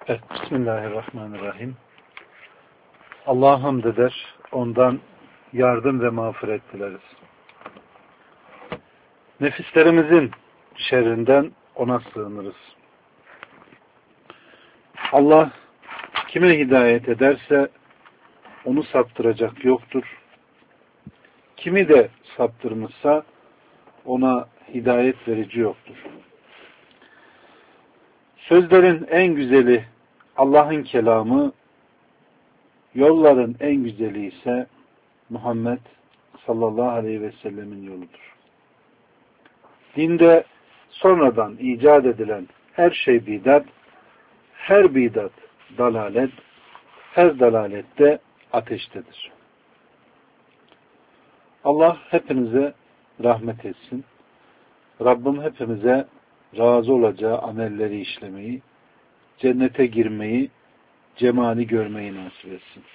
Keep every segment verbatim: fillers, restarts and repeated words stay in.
Evet, Bismillahirrahmanirrahim. Allah'a hamd eder, ondan yardım ve mağfiret dileriz. Nefislerimizin şerrinden ona sığınırız. Allah kime hidayet ederse onu saptıracak yoktur. Kimi de saptırmışsa ona hidayet verici yoktur. Sözlerin en güzeli Allah'ın kelamı, yolların en güzeli ise Muhammed sallallahu aleyhi ve sellemin yoludur. Dinde sonradan icat edilen her şey bidat, her bidat dalalet, her dalalette ateştedir. Allah hepinize rahmet etsin. Rabbim hepimize razı olacağı amelleri işlemeyi, cennete girmeyi, cemali görmeyi nasip etsin.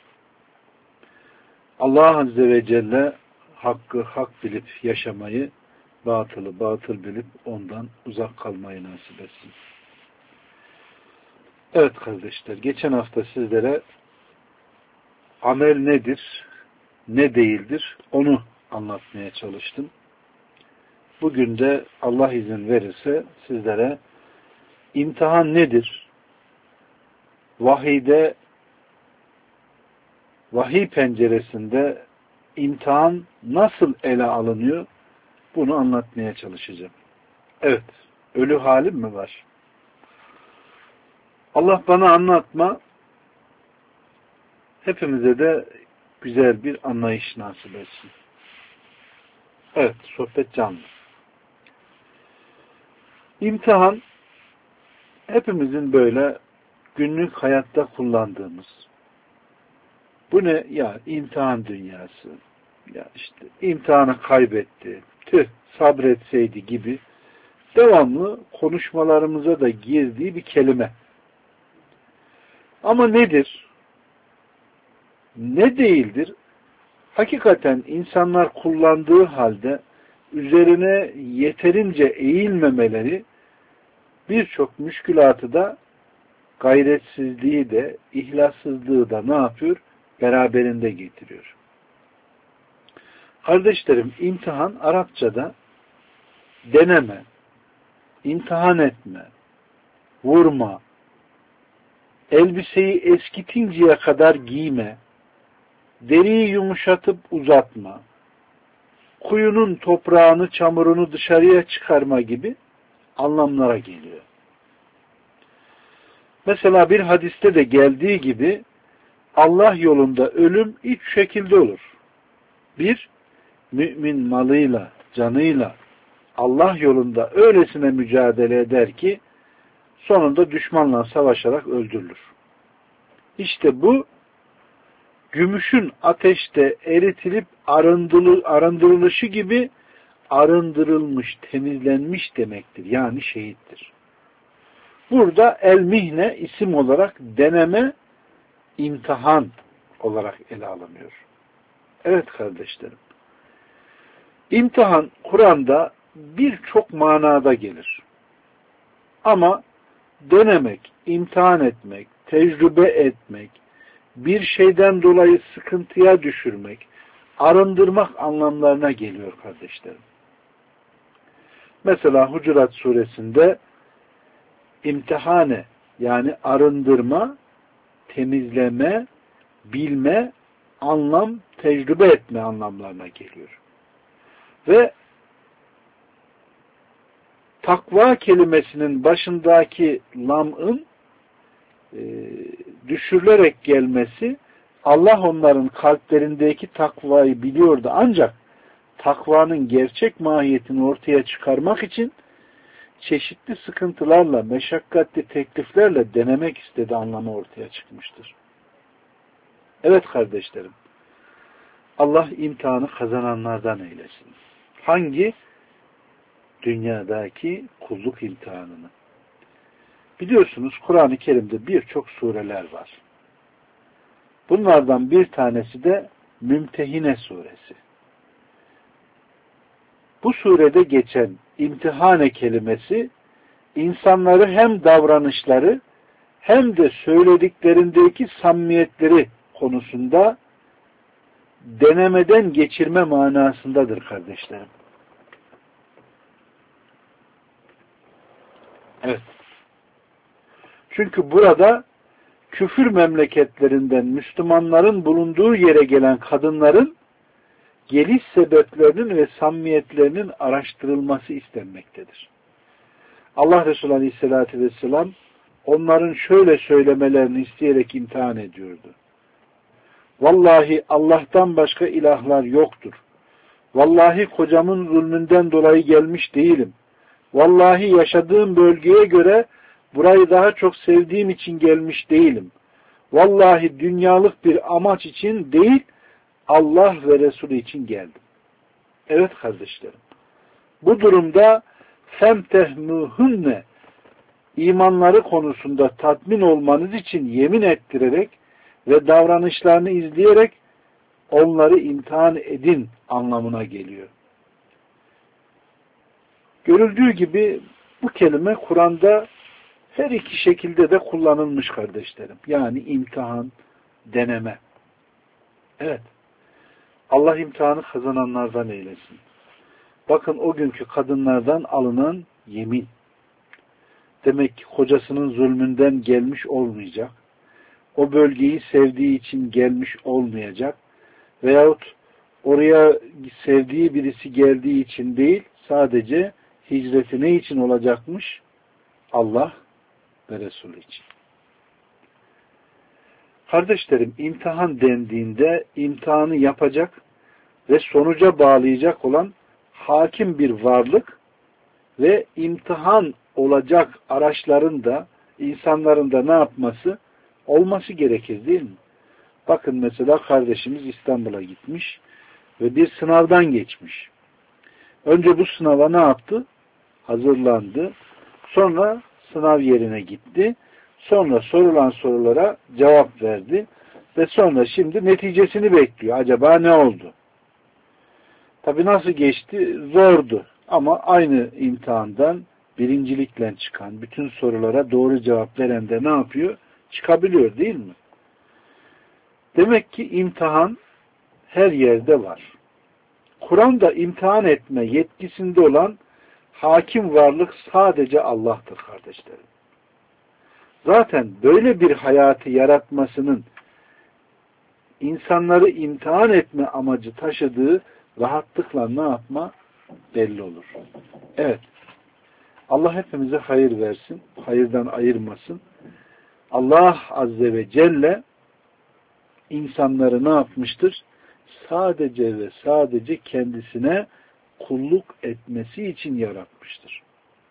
Allah Azze ve Celle hakkı hak bilip yaşamayı, batılı batıl bilip ondan uzak kalmayı nasip etsin. Evet kardeşler, geçen hafta sizlere amel nedir, ne değildir onu anlatmaya çalıştım. Bugün de Allah izin verirse sizlere imtihan nedir, vahiyde, vahiy penceresinde imtihan nasıl ele alınıyor, bunu anlatmaya çalışacağım. Evet, ölü halim mi var? Allah bana anlatma, hepimize de güzel bir anlayış nasip etsin. Evet, sohbet canlı. İmtihan, hepimizin böyle günlük hayatta kullandığımız, bu ne? Ya imtihan dünyası, ya işte imtihanı kaybetti, tüh sabretseydi gibi devamlı konuşmalarımıza da girdiği bir kelime. Ama nedir? Ne değildir? Hakikaten insanlar kullandığı halde üzerine yeterince eğilmemeleri birçok müşkülatı da, gayretsizliği de, ihlassızlığı da ne yapıyor? Beraberinde getiriyor. Kardeşlerim, imtihan Arapçada deneme, imtihan etme, vurma, elbiseyi eskitinceye kadar giyme, deriyi yumuşatıp uzatma, kuyunun toprağını, çamurunu dışarıya çıkarma gibi anlamlara geliyor. Mesela bir hadiste de geldiği gibi Allah yolunda ölüm üç şekilde olur. Bir, mümin malıyla, canıyla Allah yolunda öylesine mücadele eder ki sonunda düşmanla savaşarak öldürülür. İşte bu gümüşün ateşte eritilip arındırılışı gibi arındırılmış, temizlenmiş demektir. Yani şehittir. Burada el-mihne isim olarak deneme, imtihan olarak ele alınıyor. Evet kardeşlerim. İmtihan Kur'an'da birçok manada gelir. Ama denemek, imtihan etmek, tecrübe etmek, bir şeyden dolayı sıkıntıya düşürmek, arındırmak anlamlarına geliyor kardeşlerim. Mesela Hucurat suresinde imtihane, yani arındırma, temizleme, bilme, anlam, tecrübe etme anlamlarına geliyor. Ve takva kelimesinin başındaki lam'ın e, düşürülerek gelmesi, Allah onların kalplerindeki takvayı biliyordu, ancak takvanın gerçek mahiyetini ortaya çıkarmak için çeşitli sıkıntılarla, meşakkatli tekliflerle denemek istediği anlamı ortaya çıkmıştır. Evet kardeşlerim, Allah imtihanı kazananlardan eylesin. Hangi? Dünyadaki kulluk imtihanını. Biliyorsunuz Kur'an-ı Kerim'de birçok sureler var. Bunlardan bir tanesi de Mümtehine suresi. Bu surede geçen imtihane kelimesi insanları hem davranışları hem de söylediklerindeki samimiyetleri konusunda denemeden geçirme manasındadır kardeşlerim. Evet. Çünkü burada küfür memleketlerinden Müslümanların bulunduğu yere gelen kadınların geliş sebeplerinin ve samimiyetlerinin araştırılması istenmektedir. Allah Resulü Aleyhisselatü Vesselam onların şöyle söylemelerini isteyerek imtihan ediyordu. Vallahi Allah'tan başka ilahlar yoktur. Vallahi kocamın zulmünden dolayı gelmiş değilim. Vallahi yaşadığım bölgeye göre burayı daha çok sevdiğim için gelmiş değilim. Vallahi dünyalık bir amaç için değil, Allah ve Resulü için geldim. Evet kardeşlerim. Bu durumda femtehmuhunne imanları konusunda tatmin olmanız için yemin ettirerek ve davranışlarını izleyerek onları imtihan edin anlamına geliyor. Görüldüğü gibi bu kelime Kur'an'da her iki şekilde de kullanılmış kardeşlerim. Yani imtihan, deneme. Evet. Allah imtihanı kazananlardan eylesin. Bakın o günkü kadınlardan alınan yemin. Demek ki kocasının zulmünden gelmiş olmayacak. O bölgeyi sevdiği için gelmiş olmayacak. Veyahut oraya sevdiği birisi geldiği için değil, sadece hicreti ne için olacakmış? Allah ve Resulü için. Kardeşlerim, imtihan dendiğinde imtihanı yapacak ve sonuca bağlayacak olan hakim bir varlık ve imtihan olacak araçların da insanların da ne yapması? Olması gerekir değil mi? Bakın mesela kardeşimiz İstanbul'a gitmiş ve bir sınavdan geçmiş. Önce bu sınava ne yaptı? Hazırlandı. Sonra sınav yerine gitti. Sonra sorulan sorulara cevap verdi. Ve sonra şimdi neticesini bekliyor. Acaba ne oldu? Tabii nasıl geçti? Zordu. Ama aynı imtihandan birincilikle çıkan, bütün sorulara doğru cevap veren de ne yapıyor? Çıkabiliyor değil mi? Demek ki imtihan her yerde var. Kur'an'da imtihan etme yetkisinde olan hakim varlık sadece Allah'tır kardeşlerim. Zaten böyle bir hayatı yaratmasının insanları imtihan etme amacı taşıdığı rahatlıkla ne yapma belli olur. Evet. Allah hepimize hayır versin. Hayırdan ayırmasın. Allah Azze ve Celle insanları ne yapmıştır? Sadece ve sadece kendisine kulluk etmesi için yaratmıştır.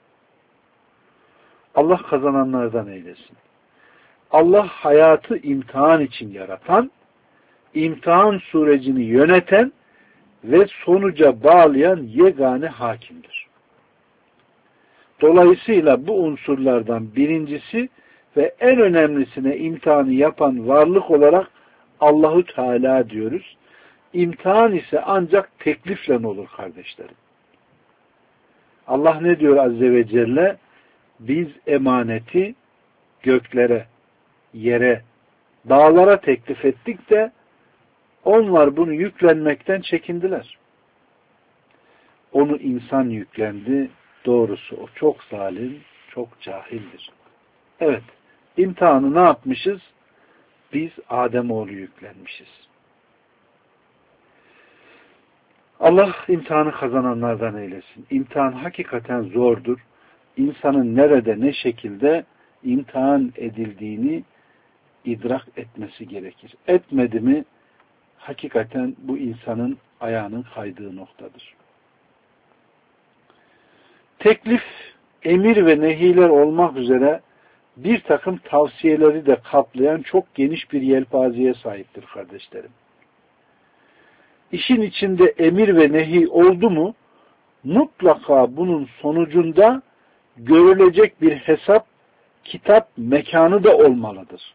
Allah kazananlardan eylesin. Allah hayatı imtihan için yaratan, imtihan sürecini yöneten ve sonuca bağlayan yegane hakimdir. Dolayısıyla bu unsurlardan birincisi ve en önemlisine imtihanı yapan varlık olarak Allahu Teala diyoruz. İmtihan ise ancak teklifle olur kardeşlerim. Allah ne diyor Azze ve Celle? Biz emaneti göklere, yere, dağlara teklif ettik de onlar bunu yüklenmekten çekindiler. Onu insan yüklendi. Doğrusu o çok zalim, çok cahildir. Evet, imtihanı ne yapmışız? Biz Ademoğlu yüklenmişiz. Allah imtihanı kazananlardan eylesin. İmtihan hakikaten zordur. İnsanın nerede, ne şekilde imtihan edildiğini idrak etmesi gerekir. Etmedi mi hakikaten bu insanın ayağının kaydığı noktadır. Teklif, emir ve nehiler olmak üzere bir takım tavsiyeleri de kaplayan çok geniş bir yelpazeye sahiptir kardeşlerim. İşin içinde emir ve nehi oldu mu, mutlaka bunun sonucunda görülecek bir hesap, kitap, mekanı da olmalıdır.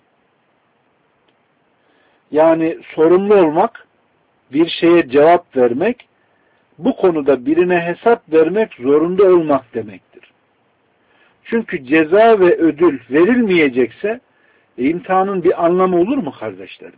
Yani sorumlu olmak, bir şeye cevap vermek, bu konuda birine hesap vermek zorunda olmak demektir. Çünkü ceza ve ödül verilmeyecekse E, imtihanın bir anlamı olur mu kardeşlerim?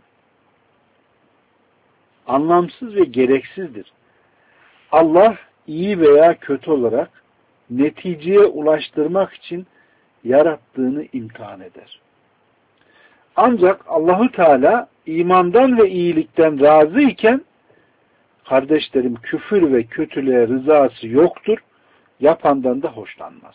Anlamsız ve gereksizdir. Allah iyi veya kötü olarak neticeye ulaştırmak için yarattığını imtihan eder. Ancak Allahu Teala imandan ve iyilikten razı iken kardeşlerim küfür ve kötülüğe rızası yoktur. Yapandan da hoşlanmaz.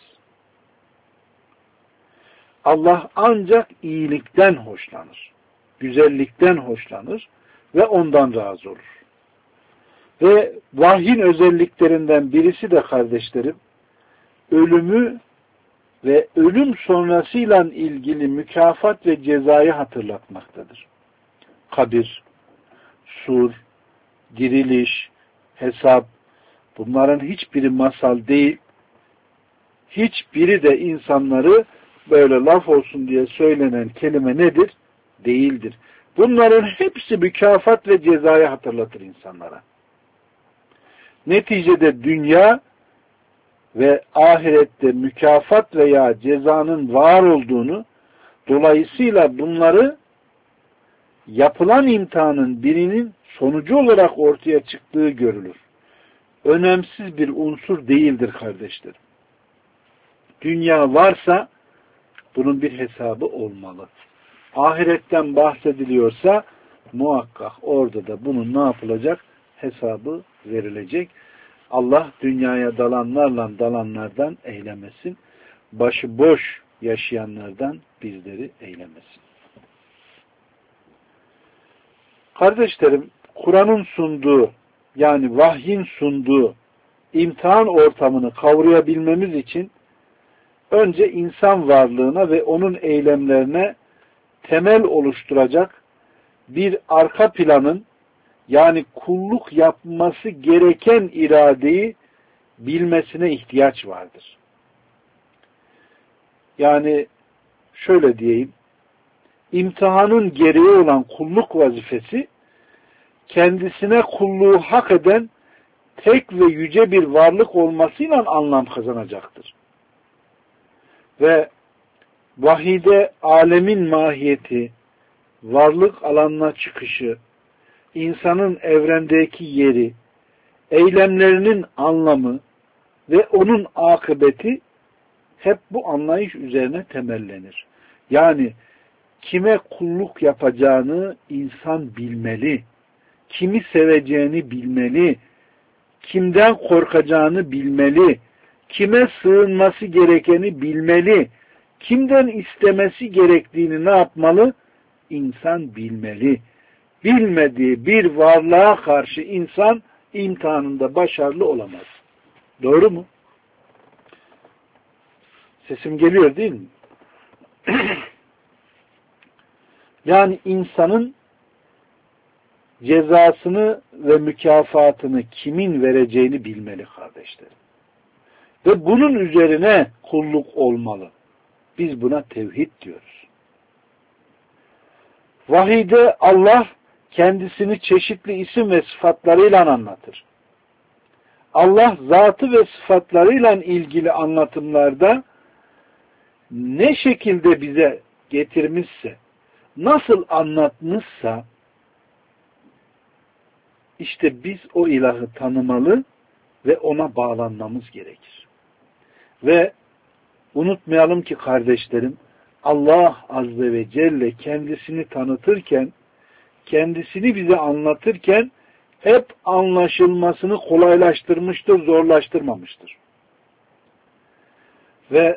Allah ancak iyilikten hoşlanır. Güzellikten hoşlanır ve ondan razı olur. Ve vahyin özelliklerinden birisi de kardeşlerim ölümü ve ölüm sonrasıyla ilgili mükafat ve cezayı hatırlatmaktadır. Kabir, sur, diriliş, hesap, bunların hiçbiri masal değil, hiçbiri de insanları böyle laf olsun diye söylenen kelime nedir? Değildir. Bunların hepsi mükafat ve cezayı hatırlatır insanlara. Neticede dünya ve ahirette mükafat veya cezanın var olduğunu, dolayısıyla bunları yapılan imtihanın birinin sonucu olarak ortaya çıktığı görülür. Önemsiz bir unsur değildir kardeşlerim. Dünya varsa bunun bir hesabı olmalı. Ahiretten bahsediliyorsa muhakkak orada da bunun ne yapılacak? Hesabı verilecek. Allah dünyaya dalanlarla dalanlardan eylemesin. Başıboş yaşayanlardan bizleri eylemesin. Kardeşlerim, Kur'an'ın sunduğu, yani vahyin sunduğu imtihan ortamını kavrayabilmemiz için önce insan varlığına ve onun eylemlerine temel oluşturacak bir arka planın, yani kulluk yapması gereken iradeyi bilmesine ihtiyaç vardır. Yani şöyle diyeyim, imtihanın gereği olan kulluk vazifesi, kendisine kulluğu hak eden tek ve yüce bir varlık olmasıyla anlam kazanacaktır. Ve vahide alemin mahiyeti, varlık alanına çıkışı, insanın evrendeki yeri, eylemlerinin anlamı ve onun akıbeti hep bu anlayış üzerine temellenir. Yani kime kulluk yapacağını insan bilmeli, kimi seveceğini bilmeli, kimden korkacağını bilmeli, kime sığınması gerekeni bilmeli, kimden istemesi gerektiğini ne yapmalı? İnsan bilmeli. Bilmediği bir varlığa karşı insan imtihanında başarılı olamaz. Doğru mu? Sesim geliyor değil mi? Yani insanın cezasını ve mükafatını kimin vereceğini bilmeli kardeşlerim. Ve bunun üzerine kulluk olmalı. Biz buna tevhid diyoruz. Vahide Allah kendisini çeşitli isim ve sıfatlarıyla anlatır. Allah zatı ve sıfatlarıyla ilgili anlatımlarda ne şekilde bize getirmişse, nasıl anlatmışsa, işte biz o ilahı tanımalı ve ona bağlanmamız gerekir. Ve unutmayalım ki kardeşlerim, Allah Azze ve Celle kendisini tanıtırken, kendisini bize anlatırken hep anlaşılmasını kolaylaştırmıştır, zorlaştırmamıştır. Ve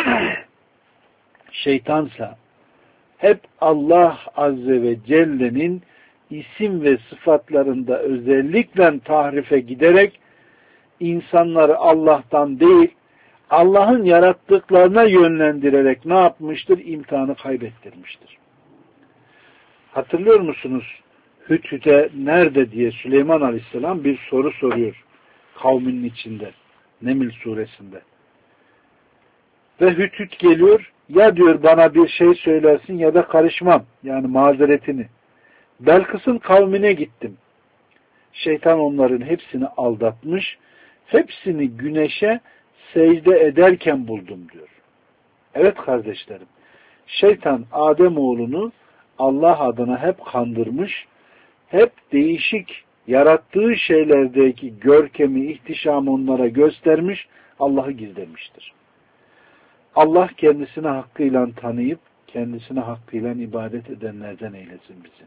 şeytansa hep Allah Azze ve Celle'nin isim ve sıfatlarında özellikle tahrife giderek insanları Allah'tan değil, Allah'ın yarattıklarına yönlendirerek ne yapmıştır? İmtihanı kaybettirmiştir. Hatırlıyor musunuz? Hüt-Hüt'e nerede diye Süleyman Aleyhisselam bir soru soruyor kavminin içinde. Neml suresinde. Ve Hüt-Hüt geliyor, ya diyor bana bir şey söylersin ya da karışmam. Yani mazeretini. Belkıs'ın kavmine gittim. Şeytan onların hepsini aldatmış, hepsini güneşe secde ederken buldum diyor. Evet kardeşlerim, şeytan Ademoğlunu Allah adına hep kandırmış, hep değişik yarattığı şeylerdeki görkemi, ihtişamı onlara göstermiş, Allah'ı gizlemiştir. Allah kendisini hakkıyla tanıyıp, kendisine hakkıyla ibadet edenlerden eylesin bizi.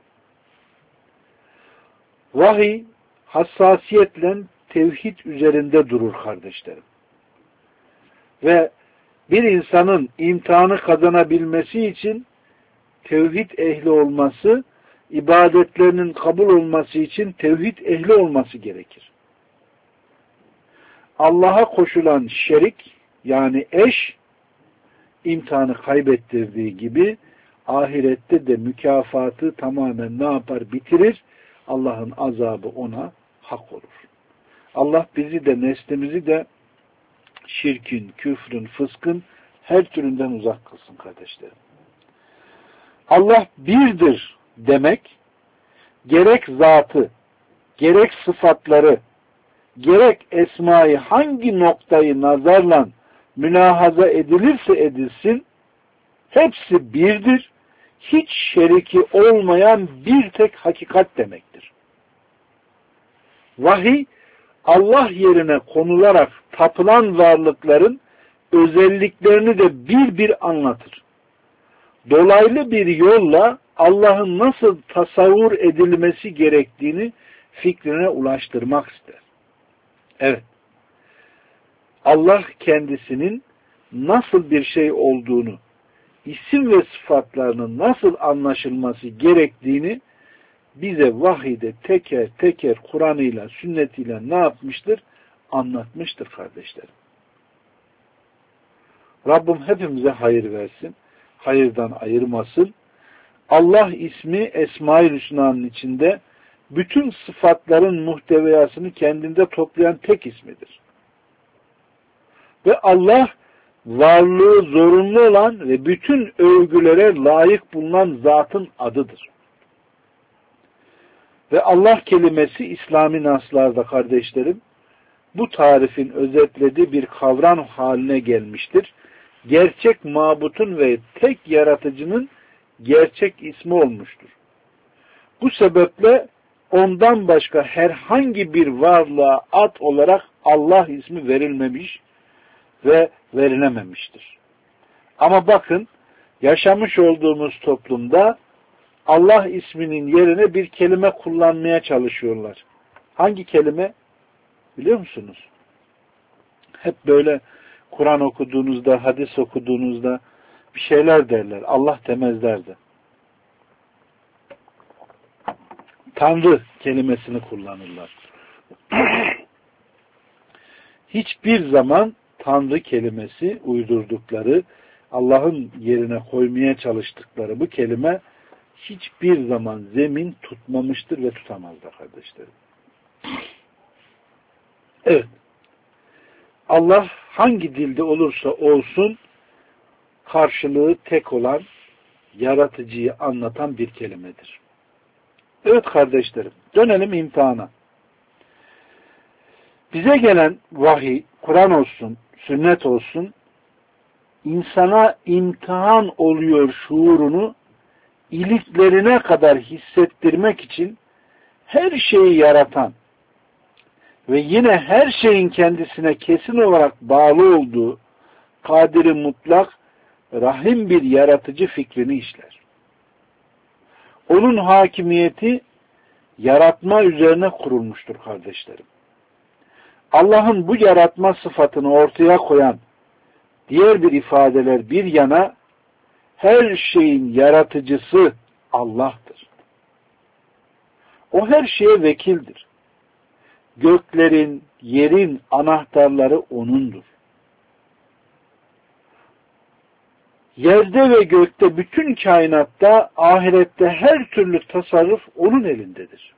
Vahiy, hassasiyetle tevhid üzerinde durur kardeşlerim. Ve bir insanın imtihanı kazanabilmesi için tevhid ehli olması, ibadetlerinin kabul olması için tevhid ehli olması gerekir. Allah'a koşulan şerik, yani eş, imtihanı kaybettirdiği gibi ahirette de mükafatı tamamen ne yapar? Bitirir. Allah'ın azabı ona hak olur. Allah bizi de neslimizi de şirkin, küfrün, fıskın her türünden uzak kılsın kardeşlerim. Allah birdir demek, gerek zatı, gerek sıfatları, gerek esmayı hangi noktayı nazarla mülahaza edilirse edilsin, hepsi birdir, hiç şeriki olmayan bir tek hakikat demektir. Vahiy, Allah yerine konularak tapılan varlıkların özelliklerini de bir bir anlatır. Dolaylı bir yolla Allah'ın nasıl tasavvur edilmesi gerektiğini fikrine ulaştırmak ister. Evet. Allah kendisinin nasıl bir şey olduğunu, isim ve sıfatlarının nasıl anlaşılması gerektiğini bize vahide teker teker Kur'an'ıyla, sünnetiyle ne yapmıştır? Anlatmıştır kardeşlerim. Rabbim hepimize hayır versin. Hayırdan ayırmasın. Allah ismi Esma-i Hüsna'nın içinde bütün sıfatların muhteviyasını kendinde toplayan tek ismidir. Ve Allah varlığı zorunlu olan ve bütün övgülere layık bulunan zatın adıdır. Ve Allah kelimesi İslami naslarda kardeşlerim bu tarifin özetlediği bir kavram haline gelmiştir. Gerçek mabutun ve tek yaratıcının gerçek ismi olmuştur. Bu sebeple ondan başka herhangi bir varlığa ad olarak Allah ismi verilmemiş ve verilememiştir. Ama bakın yaşamış olduğumuz toplumda Allah isminin yerine bir kelime kullanmaya çalışıyorlar. Hangi kelime? Biliyor musunuz? Hep böyle Kur'an okuduğunuzda, hadis okuduğunuzda bir şeyler derler. Allah demezler de. Tanrı kelimesini kullanırlar. Hiçbir zaman Tanrı kelimesi uydurdukları, Allah'ın yerine koymaya çalıştıkları bu kelime hiçbir zaman zemin tutmamıştır ve tutamaz da kardeşlerim. Evet. Allah hangi dilde olursa olsun karşılığı tek olan yaratıcıyı anlatan bir kelimedir. Evet kardeşlerim, dönelim imtihana. Bize gelen vahiy, Kur'an olsun, sünnet olsun, insana imtihan oluyor şuurunu iliklerine kadar hissettirmek için her şeyi yaratan ve yine her şeyin kendisine kesin olarak bağlı olduğu kadiri mutlak, rahim bir yaratıcı fikrini işler. Onun hakimiyeti yaratma üzerine kurulmuştur kardeşlerim. Allah'ın bu yaratma sıfatını ortaya koyan diğer bir ifadeler bir yana her şeyin yaratıcısı Allah'tır. O her şeye vekildir. Göklerin, yerin anahtarları O'nundur. Yerde ve gökte bütün kainatta, ahirette her türlü tasarruf O'nun elindedir.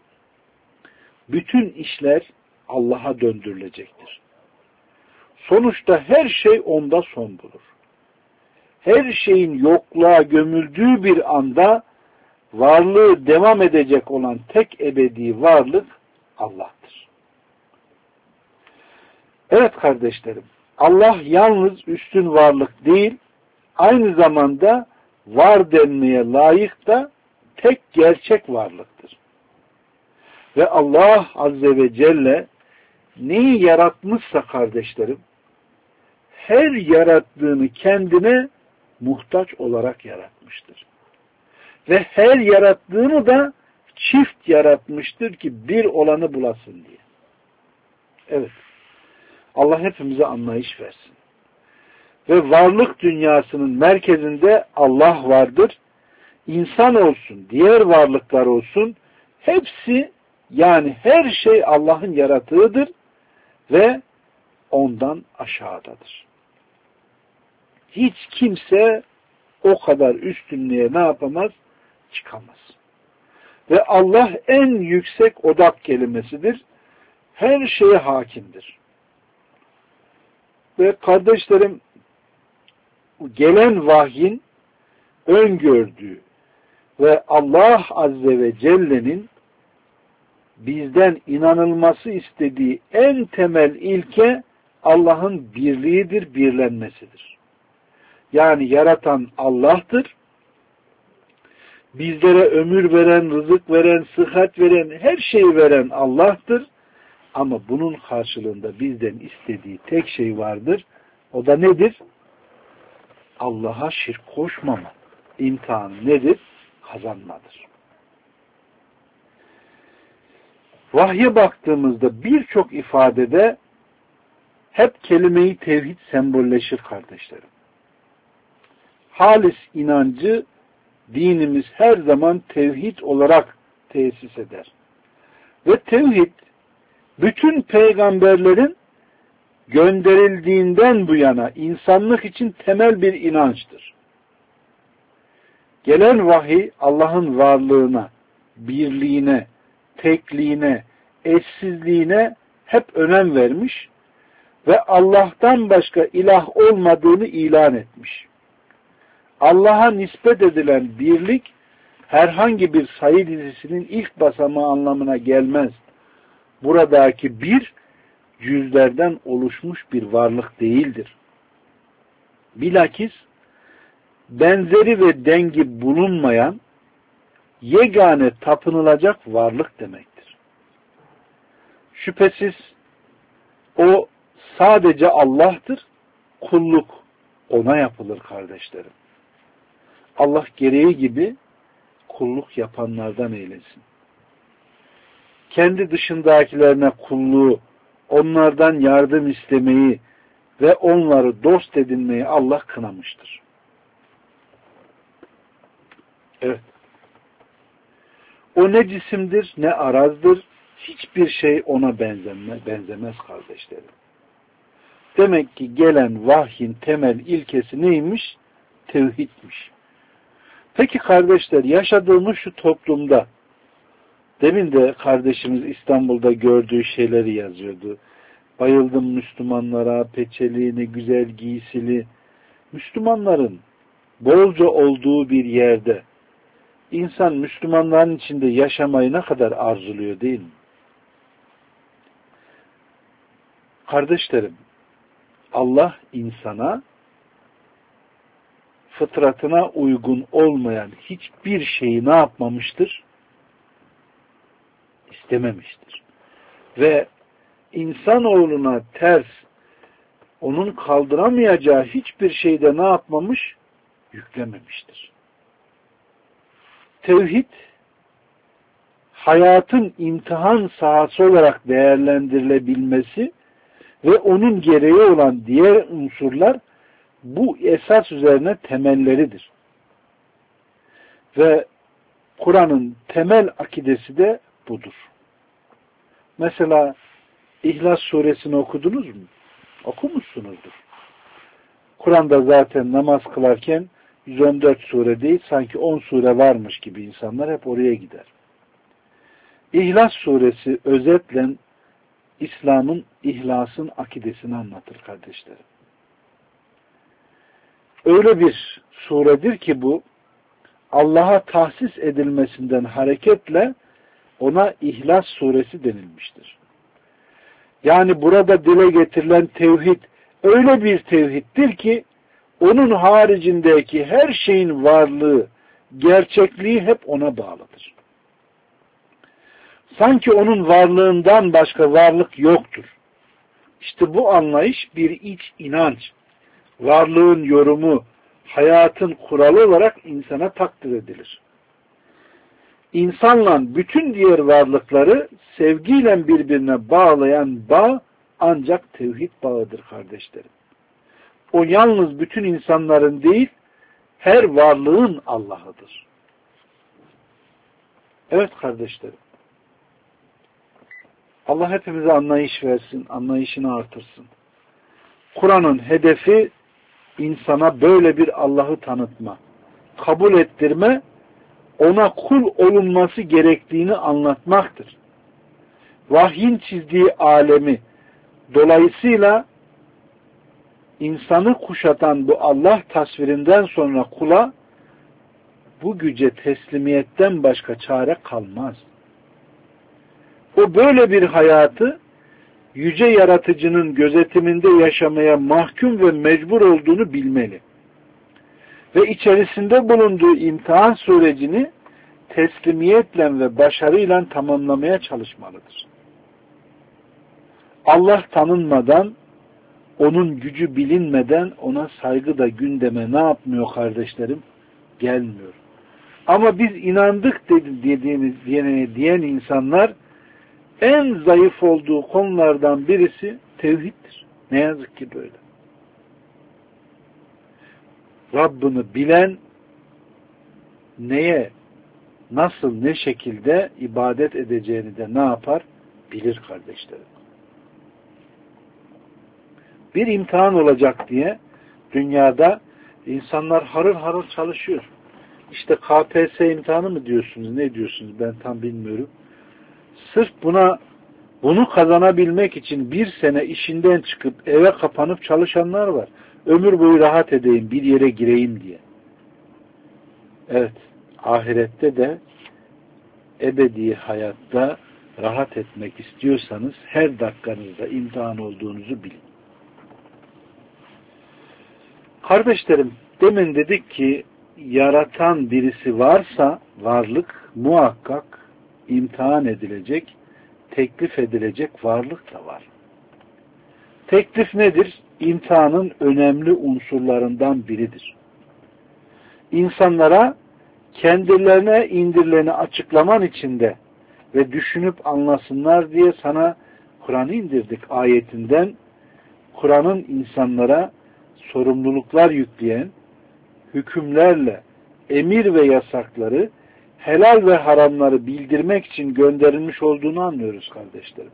Bütün işler Allah'a döndürülecektir. Sonuçta her şey O'nda son bulur. Her şeyin yokluğa gömüldüğü bir anda varlığı devam edecek olan tek ebedi varlık Allah'tır. Evet kardeşlerim, Allah yalnız üstün varlık değil, aynı zamanda var denmeye layık da tek gerçek varlıktır. Ve Allah Azze ve Celle neyi yaratmışsa kardeşlerim, her yarattığını kendine muhtaç olarak yaratmıştır. Ve her yarattığını da çift yaratmıştır ki bir olanı bulasın diye. Evet. Allah hepimize anlayış versin. Ve varlık dünyasının merkezinde Allah vardır. İnsan olsun, diğer varlıklar olsun, hepsi yani her şey Allah'ın yaratığıdır ve ondan aşağıdadır. Hiç kimse o kadar üstünlüğe ne yapamaz? Çıkamaz. Ve Allah en yüksek odak kelimesidir. Her şeye hakimdir. Ve kardeşlerim, gelen vahyin öngördüğü ve Allah Azze ve Celle'nin bizden inanılması istediği en temel ilke Allah'ın birliğidir, birlenmesidir. Yani yaratan Allah'tır. Bizlere ömür veren, rızık veren, sıhhat veren, her şeyi veren Allah'tır. Ama bunun karşılığında bizden istediği tek şey vardır. O da nedir? Allah'a şirk koşmama. İmtihanı nedir? Kazanmadır. Vahye baktığımızda birçok ifadede hep kelime-i tevhid sembolleşir kardeşlerim. Halis inancı dinimiz her zaman tevhid olarak tesis eder. Ve tevhid bütün peygamberlerin gönderildiğinden bu yana insanlık için temel bir inançtır. Gelen vahiy Allah'ın varlığına, birliğine, tekliğine, eşsizliğine hep önem vermiş ve Allah'tan başka ilah olmadığını ilan etmiş. Allah'a nispet edilen birlik herhangi bir sayı dizisinin ilk basamağı anlamına gelmez. Buradaki bir, yüzlerden oluşmuş bir varlık değildir. Bilakis benzeri ve dengi bulunmayan yegane tapınılacak varlık demektir. Şüphesiz o sadece Allah'tır, kulluk ona yapılır kardeşlerim. Allah gereği gibi kulluk yapanlardan eylesin. Kendi dışındakilerine kulluğu, onlardan yardım istemeyi ve onları dost edinmeyi Allah kınamıştır. Evet. O ne cisimdir, ne arazdır, hiçbir şey ona benzeme, benzemez kardeşlerim. Demek ki gelen vahyin temel ilkesi neymiş? Tevhidmiş. Peki kardeşler, yaşadığımız şu toplumda, demin de kardeşimiz İstanbul'da gördüğü şeyleri yazıyordu. Bayıldım Müslümanlara, peçeli, güzel giysili. Müslümanların bolca olduğu bir yerde insan Müslümanların içinde yaşamayı ne kadar arzuluyor değil mi? Kardeşlerim, Allah insana fıtratına uygun olmayan hiçbir şeyi ne yapmamıştır? İstememiştir. Ve insanoğluna ters, onun kaldıramayacağı hiçbir şeyde ne yapmamış? Yüklememiştir. Tevhid, hayatın imtihan sahası olarak değerlendirilebilmesi ve onun gereği olan diğer unsurlar bu esas üzerine temelleridir. Ve Kur'an'ın temel akidesi de budur. Mesela İhlas suresini okudunuz mu? Okumuşsunuzdur. Kur'an'da zaten namaz kılarken yüz on dört sure değil, sanki on sure varmış gibi insanlar hep oraya gider. İhlas suresi özetle İslam'ın, ihlasın akidesini anlatır kardeşlerim. Öyle bir suredir ki bu, Allah'a tahsis edilmesinden hareketle ona İhlas suresi denilmiştir. Yani burada dile getirilen tevhid öyle bir tevhiddir ki onun haricindeki her şeyin varlığı, gerçekliği hep ona bağlıdır. Sanki onun varlığından başka varlık yoktur. İşte bu anlayış bir iç inanç, varlığın yorumu, hayatın kuralı olarak insana takdir edilir. İnsanla bütün diğer varlıkları sevgiyle birbirine bağlayan bağ ancak tevhid bağıdır kardeşlerim. O yalnız bütün insanların değil, her varlığın Allah'ıdır. Evet kardeşlerim. Allah hepimize anlayış versin, anlayışını artırsın. Kur'an'ın hedefi insana böyle bir Allah'ı tanıtma, kabul ettirme, ona kul olunması gerektiğini anlatmaktır. Vahyin çizdiği alemi, dolayısıyla insanı kuşatan bu Allah tasvirinden sonra kula bu güce teslimiyetten başka çare kalmaz. O böyle bir hayatı yüce yaratıcının gözetiminde yaşamaya mahkum ve mecbur olduğunu bilmeli. Ve içerisinde bulunduğu imtihan sürecini teslimiyetle ve başarıyla tamamlamaya çalışmalıdır. Allah tanınmadan, onun gücü bilinmeden ona saygı da gündeme ne yapmıyor kardeşlerim? Gelmiyor. Ama biz inandık dediğimiz diyen, diyen insanlar en zayıf olduğu konulardan birisi tevhiddir. Ne yazık ki böyle. Rabbini bilen neye, nasıl, ne şekilde ibadet edeceğini de ne yapar? Bilir kardeşlerim. Bir imtihan olacak diye dünyada insanlar harıl harıl çalışıyor. İşte K P S S imtihanı mı diyorsunuz, ne diyorsunuz ben tam bilmiyorum. Sırf buna bunu kazanabilmek için bir sene işinden çıkıp eve kapanıp çalışanlar var. Ömür boyu rahat edeyim, bir yere gireyim diye. Evet, ahirette de ebedi hayatta rahat etmek istiyorsanız her dakikanızda imtihan olduğunuzu bilin. Kardeşlerim, demin dedik ki yaratan birisi varsa varlık muhakkak imtihan edilecek, teklif edilecek varlık da var. Teklif nedir? İmtihanın önemli unsurlarından biridir. İnsanlara kendilerine indirileni açıklaman içinde ve düşünüp anlasınlar diye sana Kur'an'ı indirdik ayetinden, Kur'an'ın insanlara sorumluluklar yükleyen, hükümlerle emir ve yasakları, helal ve haramları bildirmek için gönderilmiş olduğunu anlıyoruz kardeşlerim.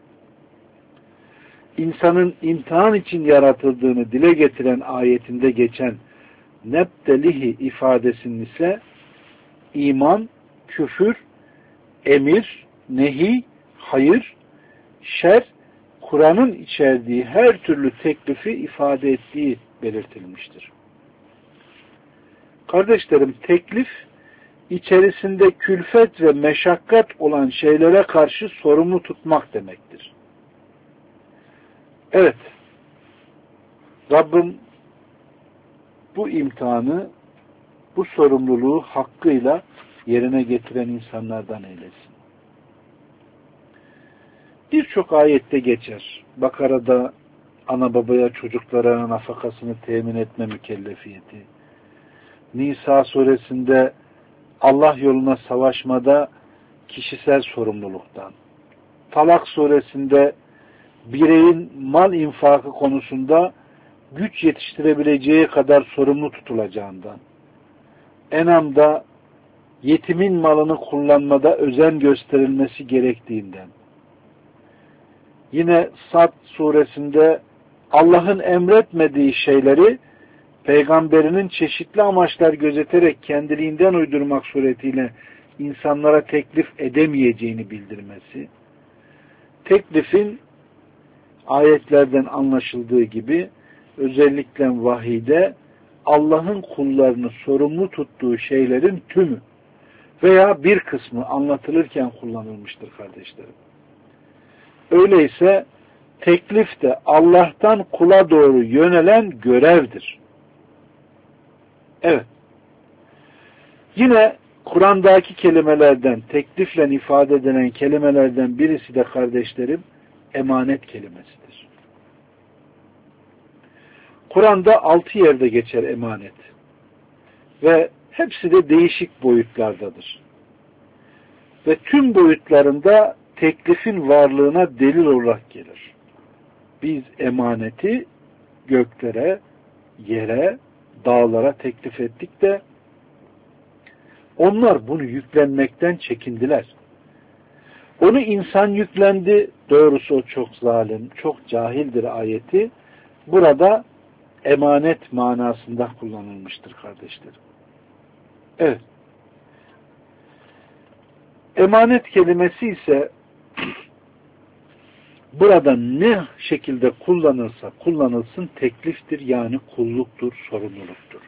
İnsanın imtihan için yaratıldığını dile getiren ayetinde geçen nebtelihi ifadesinin ise iman, küfür, emir, nehi, hayır, şer, Kur'an'ın içerdiği her türlü teklifi ifade ettiği belirtilmiştir. Kardeşlerim, teklif içerisinde külfet ve meşakkat olan şeylere karşı sorumlu tutmak demektir. Evet, Rabbim bu imtihanı, bu sorumluluğu hakkıyla yerine getiren insanlardan eylesin. Birçok ayette geçer. Bakara'da ana babaya çocuklara nafakasını temin etme mükellefiyeti. Nisa suresinde Allah yoluna savaşmada kişisel sorumluluktan. Talak suresinde bireyin mal infakı konusunda güç yetiştirebileceği kadar sorumlu tutulacağından. Enam'da yetimin malını kullanmada özen gösterilmesi gerektiğinden. Yine Sad suresinde Allah'ın emretmediği şeyleri peygamberinin çeşitli amaçlar gözeterek kendiliğinden uydurmak suretiyle insanlara teklif edemeyeceğini bildirmesi. Teklifin ayetlerden anlaşıldığı gibi özellikle vahide Allah'ın kullarını sorumlu tuttuğu şeylerin tümü veya bir kısmı anlatılırken kullanılmıştır kardeşlerim. Öyleyse teklif de Allah'tan kula doğru yönelen görevdir. Evet. Yine Kur'an'daki kelimelerden, teklifle ifade edilen kelimelerden birisi de kardeşlerim, emanet kelimesidir. Kur'an'da altı yerde geçer emanet. Ve hepsi de değişik boyutlardadır. Ve tüm boyutlarında teklifin varlığına delil olarak gelir. Biz emaneti göklere, yere, dağlara teklif ettik de onlar bunu yüklenmekten çekindiler. Onu insan yüklendi. Doğrusu o çok zalim, çok cahildir ayeti. Burada emanet manasında kullanılmıştır kardeşlerim. Evet. Emanet kelimesi ise burada ne şekilde kullanılsa kullanılsın tekliftir, yani kulluktur, sorumluluktur.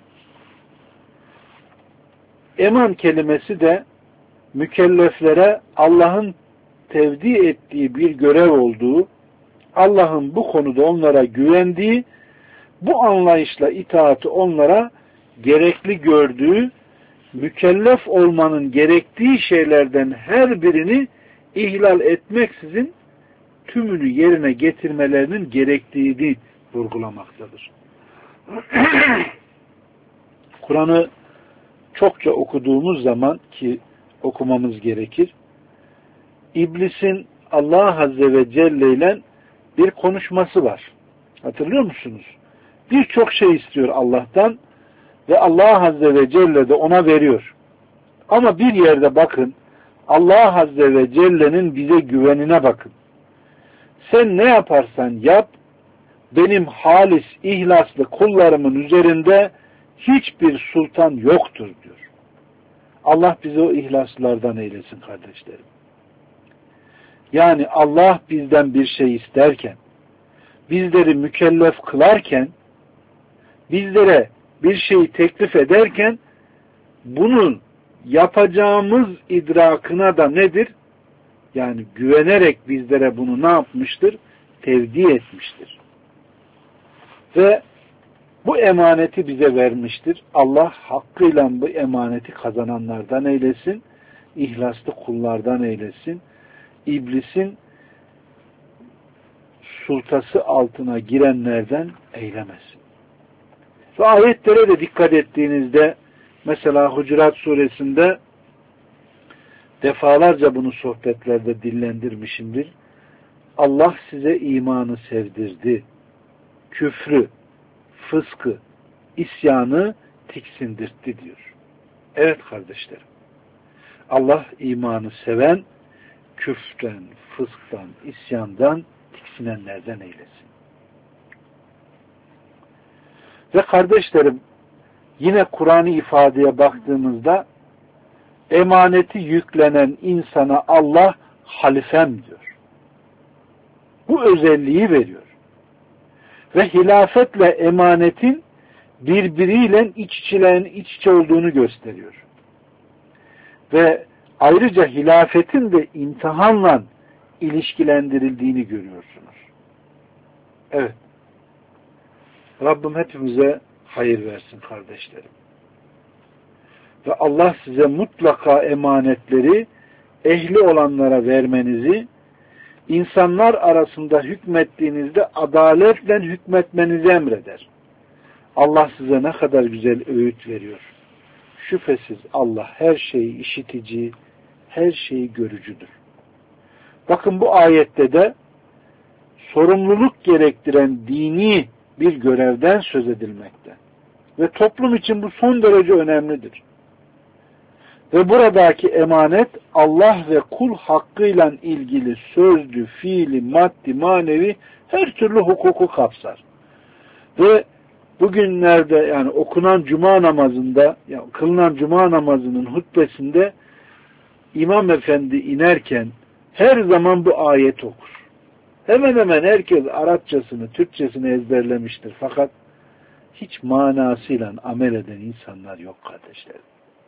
Eman kelimesi de mükelleflere Allah'ın tevdi ettiği bir görev olduğu, Allah'ın bu konuda onlara güvendiği, bu anlayışla itaatı onlara gerekli gördüğü, mükellef olmanın gerektiği şeylerden her birini ihlal etmeksizin tümünü yerine getirmelerinin gerektiğini vurgulamaktadır. Kur'an'ı çokça okuduğumuz zaman, ki okumamız gerekir, İblisin Allah Azze ve Celle ile bir konuşması var. Hatırlıyor musunuz? Birçok şey istiyor Allah'tan ve Allah Azze ve Celle de ona veriyor. Ama bir yerde bakın, Allah Azze ve Celle'nin bize güvenine bakın. Sen ne yaparsan yap, benim halis, ihlaslı kullarımın üzerinde hiçbir sultan yoktur diyor. Allah bizi o ihlaslılardan eylesin kardeşlerim. Yani Allah bizden bir şey isterken, bizleri mükellef kılarken, bizlere bir şeyi teklif ederken, bunun yapacağımız idrakına da nedir? Yani güvenerek bizlere bunu ne yapmıştır? Tevdi etmiştir. Ve bu emaneti bize vermiştir. Allah hakkıyla bu emaneti kazananlardan eylesin, ihlaslı kullardan eylesin, İblisin sultası altına girenlerden eylemesin. Ve ayetlere de dikkat ettiğinizde, mesela Hucurat suresinde defalarca bunu sohbetlerde dillendirmişimdir. Allah size imanı sevdirdi, küfrü, fıskı, isyanı tiksindirtti diyor. Evet kardeşlerim, Allah imanı seven, küfrden, fısktan, isyandan tiksinenlerden eylesin. Ve kardeşlerim, yine Kur'an'ı ifadeye baktığımızda emaneti yüklenen insana Allah halifem diyor. Bu özelliği veriyor. Ve hilafetle emanetin birbiriyle iç içilerin iç içe olduğunu gösteriyor. Ve ayrıca hilafetin de imtihanla ilişkilendirildiğini görüyorsunuz. Evet. Rabbim hepimize hayır versin kardeşlerim. Ve Allah size mutlaka emanetleri ehli olanlara vermenizi, insanlar arasında hükmettiğinizde adaletle hükmetmenizi emreder. Allah size ne kadar güzel öğüt veriyor. Şüphesiz Allah her şeyi işitici, her şeyi görücüdür. Bakın bu ayette de sorumluluk gerektiren dini bir görevden söz edilmekte. Ve toplum için bu son derece önemlidir. Ve buradaki emanet Allah ve kul hakkıyla ilgili sözlü, fiili, maddi, manevi her türlü hukuku kapsar. Ve bugünlerde yani okunan cuma namazında, yani kılınan cuma namazının hutbesinde İmam Efendi inerken her zaman bu ayet okur. Hemen hemen herkes Arapçasını, Türkçesini ezberlemiştir. Fakat hiç manasıyla amel eden insanlar yok kardeşlerim.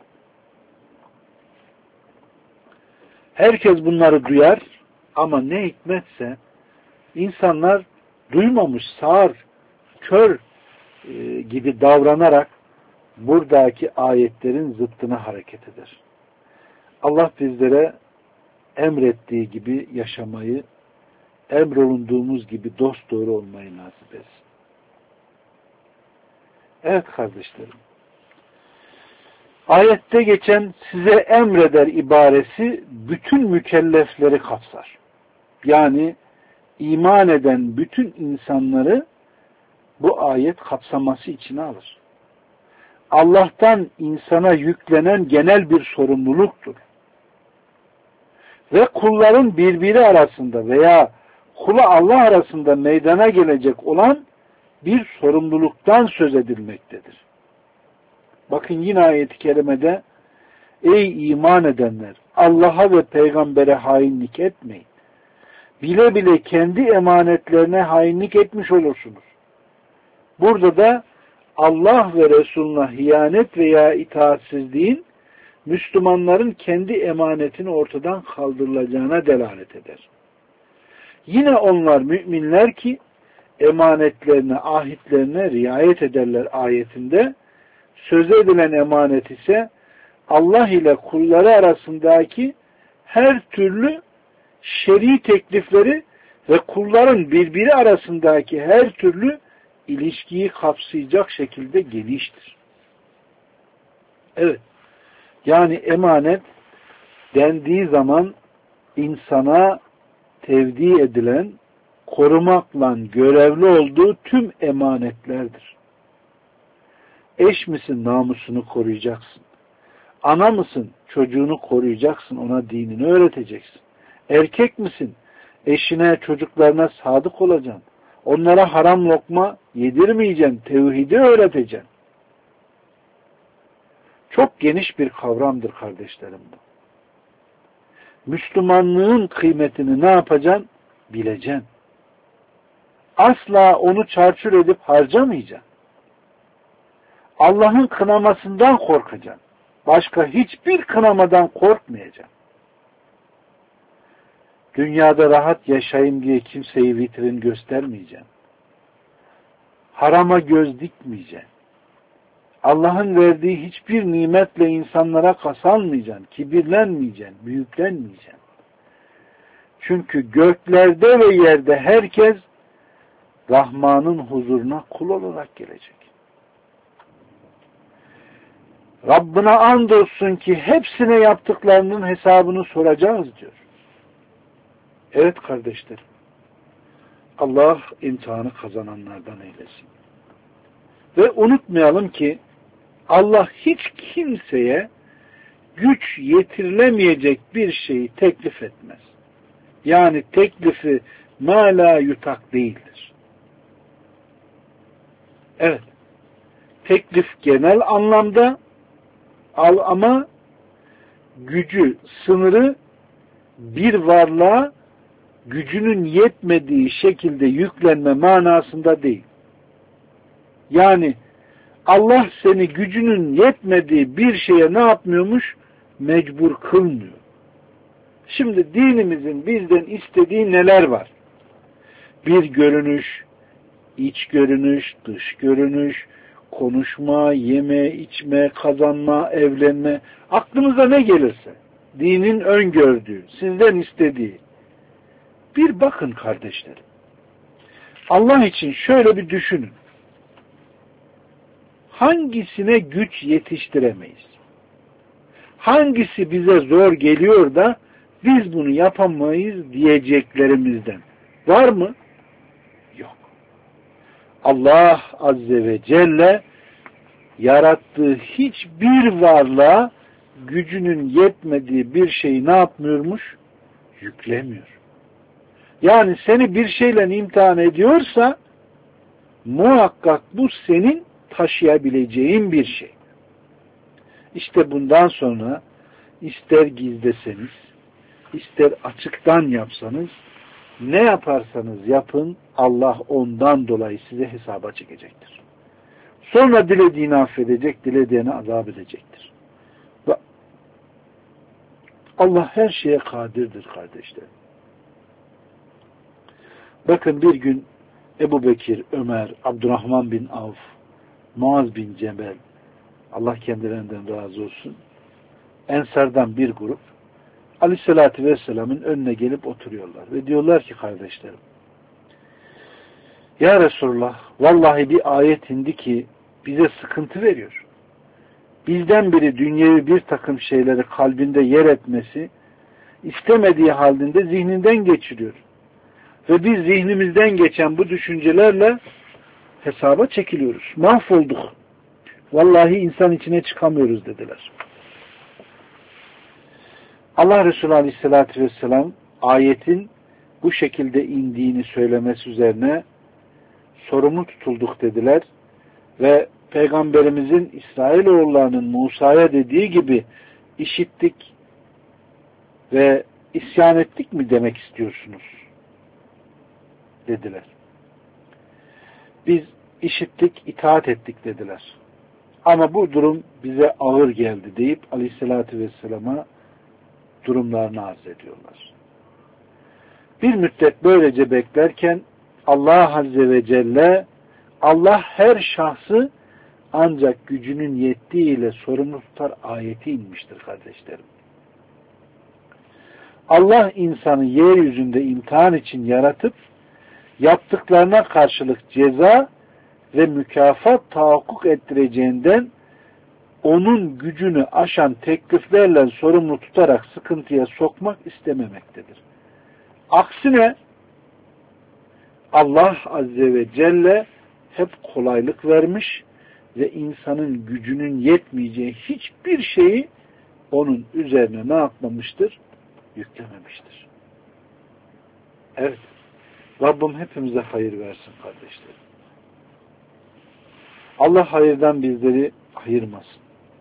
Herkes bunları duyar ama ne hikmetse insanlar duymamış, sağır, kör e, gibi davranarak buradaki ayetlerin zıttına hareket eder. Allah bizlere emrettiği gibi yaşamayı, emrolunduğumuz gibi dosdoğru olmayı nasip etsin. Evet kardeşlerim, ayette geçen size emreder ibaresi bütün mükellefleri kapsar. Yani iman eden bütün insanları bu ayet kapsaması içine alır. Allah'tan insana yüklenen genel bir sorumluluktur. Ve kulların birbiri arasında veya kula Allah arasında meydana gelecek olan bir sorumluluktan söz edilmektedir. Bakın yine ayet-i kerimede ey iman edenler Allah'a ve peygambere hainlik etmeyin. Bile bile kendi emanetlerine hainlik etmiş olursunuz. Burada da Allah ve Resulüne hiyanet veya itaatsizliğin Müslümanların kendi emanetini ortadan kaldırılacağına delalet eder. Yine onlar müminler ki emanetlerine, ahitlerine riayet ederler ayetinde söz edilen emanet ise Allah ile kulları arasındaki her türlü şer'i teklifleri ve kulların birbiri arasındaki her türlü ilişkiyi kapsayacak şekilde geniştir. Evet. Yani emanet dendiği zaman insana tevdi edilen, korumakla görevli olduğu tüm emanetlerdir. Eş misin, namusunu koruyacaksın. Ana mısın, çocuğunu koruyacaksın, ona dinini öğreteceksin. Erkek misin, eşine, çocuklarına sadık olacaksın. Onlara haram lokma yedirmeyeceksin, tevhidi öğreteceksin. Çok geniş bir kavramdır kardeşlerim bu. Müslümanlığın kıymetini ne yapacaksın? Bileceksin. Asla onu çarçur edip harcamayacaksın. Allah'ın kınamasından korkacaksın. Başka hiçbir kınamadan korkmayacaksın. Dünyada rahat yaşayayım diye kimseyi vitrin göstermeyeceksin. Harama göz dikmeyeceksin. Allah'ın verdiği hiçbir nimetle insanlara kasalmayacaksın, kibirlenmeyeceksin, büyüklenmeyeceksin. Çünkü göklerde ve yerde herkes Rahman'ın huzuruna kul olarak gelecek. Rabbine andolsun ki hepsine yaptıklarının hesabını soracağız diyor. Evet kardeşlerim. Allah imtihanı kazananlardan eylesin. Ve unutmayalım ki Allah hiç kimseye güç yetirilemeyecek bir şeyi teklif etmez. Yani teklifi ma la yutak değildir. Evet. Teklif genel anlamda al ama gücü, sınırı bir varlığa gücünün yetmediği şekilde yüklenme manasında değil. Yani Allah seni gücünün yetmediği bir şeye ne yapmıyormuş? Mecbur kılmıyor. Şimdi dinimizin bizden istediği neler var? Bir görünüş, iç görünüş, dış görünüş, konuşma, yeme, içme, kazanma, evlenme, aklınıza ne gelirse, dinin öngördüğü, sizden istediği. Bir bakın kardeşlerim. Allah için şöyle bir düşünün. Hangisine güç yetiştiremeyiz? Hangisi bize zor geliyor da biz bunu yapamayız diyeceklerimizden var mı? Yok. Allah Azze ve Celle yarattığı hiçbir varlığa gücünün yetmediği bir şeyi ne yapmıyormuş? Yüklemiyor. Yani seni bir şeyle imtihan ediyorsa muhakkak bu senin taşıyabileceğin bir şey. İşte bundan sonra ister gizleseniz, ister açıktan yapsanız, ne yaparsanız yapın, Allah ondan dolayı size hesaba çekecektir. Sonra dilediğini affedecek, dilediğini azap edecektir. Ve Allah her şeye kadirdir kardeşlerim. Bakın bir gün Ebu Bekir, Ömer, Abdurrahman bin Avf, Muaz bin Cebel, Allah kendilerinden razı olsun. Ensardan bir grup Aleyhisselatü Vesselam'ın önüne gelip oturuyorlar. Ve diyorlar ki kardeşlerim, ya Resulullah, vallahi bir ayet indi ki bize sıkıntı veriyor. Bizden biri dünyevi bir takım şeyleri kalbinde yer etmesi, istemediği halinde zihninden geçiriyor. Ve biz zihnimizden geçen bu düşüncelerle hesaba çekiliyoruz. Mahvolduk. Vallahi insan içine çıkamıyoruz dediler. Allah Resulü Aleyhisselatü Vesselam ayetin bu şekilde indiğini söylemesi üzerine sorumlu tutulduk dediler ve Peygamberimizin İsrailoğullarının Musa'ya dediği gibi işittik ve isyan ettik mi demek istiyorsunuz dediler. Biz işittik, itaat ettik dediler. Ama bu durum bize ağır geldi deyip Aleyhisselatü Vesselam'a durumlarını arz ediyorlar. Bir müddet böylece beklerken Allah Azze ve Celle, Allah her şahsı ancak gücünün yettiğiyle sorumlu tutar ayeti inmiştir kardeşlerim. Allah insanı yeryüzünde imtihan için yaratıp yaptıklarına karşılık ceza ve mükafat tahakkuk ettireceğinden onun gücünü aşan tekliflerle sorumlu tutarak sıkıntıya sokmak istememektedir. Aksine Allah Azze ve Celle hep kolaylık vermiş ve insanın gücünün yetmeyeceği hiçbir şeyi onun üzerine ne yapmamıştır? Yüklememiştir. Evet. Rabbim hepimize hayır versin kardeşlerim. Allah hayırdan bizleri ayırmasın.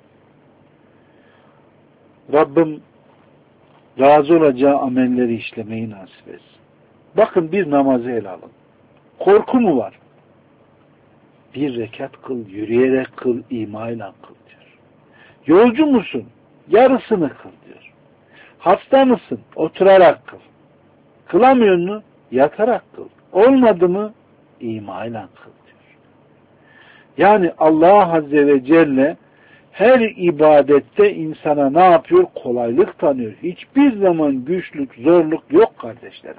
Rabbim razı olacağı amelleri işlemeyi nasip etsin. Bakın bir namazı ele alın. Korku mu var? Bir rekat kıl, yürüyerek kıl, imayla kıl diyor. Yolcu musun? Yarısını kıl diyor. Hasta mısın? Oturarak kıl. Kılamıyor mu? Yatarak kıl. Olmadı mı? İmayla kıl diyor. Yani Allah Azze ve Celle her ibadette insana ne yapıyor? Kolaylık tanıyor. Hiçbir zaman güçlük, zorluk yok kardeşlerim.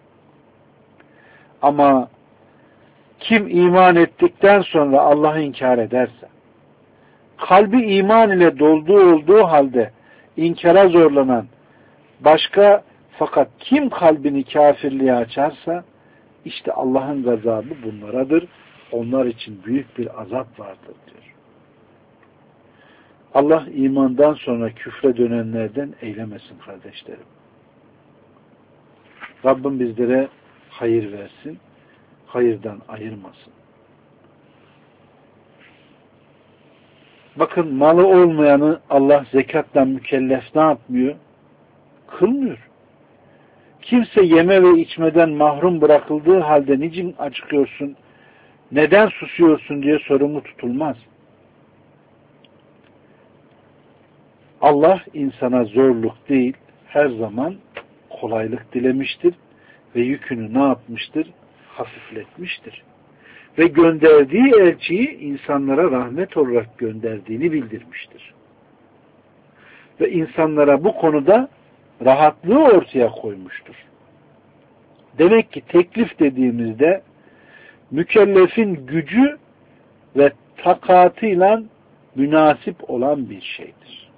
Ama kim iman ettikten sonra Allah'ı inkar ederse, kalbi iman ile dolduğu olduğu halde inkara zorlanan başka, fakat kim kalbini kafirliğe açarsa işte Allah'ın gazabı bunlaradır. Onlar için büyük bir azap vardır diyor. Allah imandan sonra küfre dönenlerden eylemesin kardeşlerim. Rabbim bizlere hayır versin, hayırdan ayırmasın. Bakın malı olmayanı Allah zekatla mükellef ne yapmıyor? Kılmıyor. Kimse yeme ve içmeden mahrum bırakıldığı halde niçin acıkıyorsun, neden susuyorsun diye sorumlu tutulmaz. Allah insana zorluk değil, her zaman kolaylık dilemiştir ve yükünü ne yapmıştır? Hafifletmiştir. Ve gönderdiği elçiyi insanlara rahmet olarak gönderdiğini bildirmiştir. Ve insanlara bu konuda rahatlığı ortaya koymuştur. Demek ki teklif dediğimizde mükellefin gücü ve takatıyla münasip olan bir şeydir.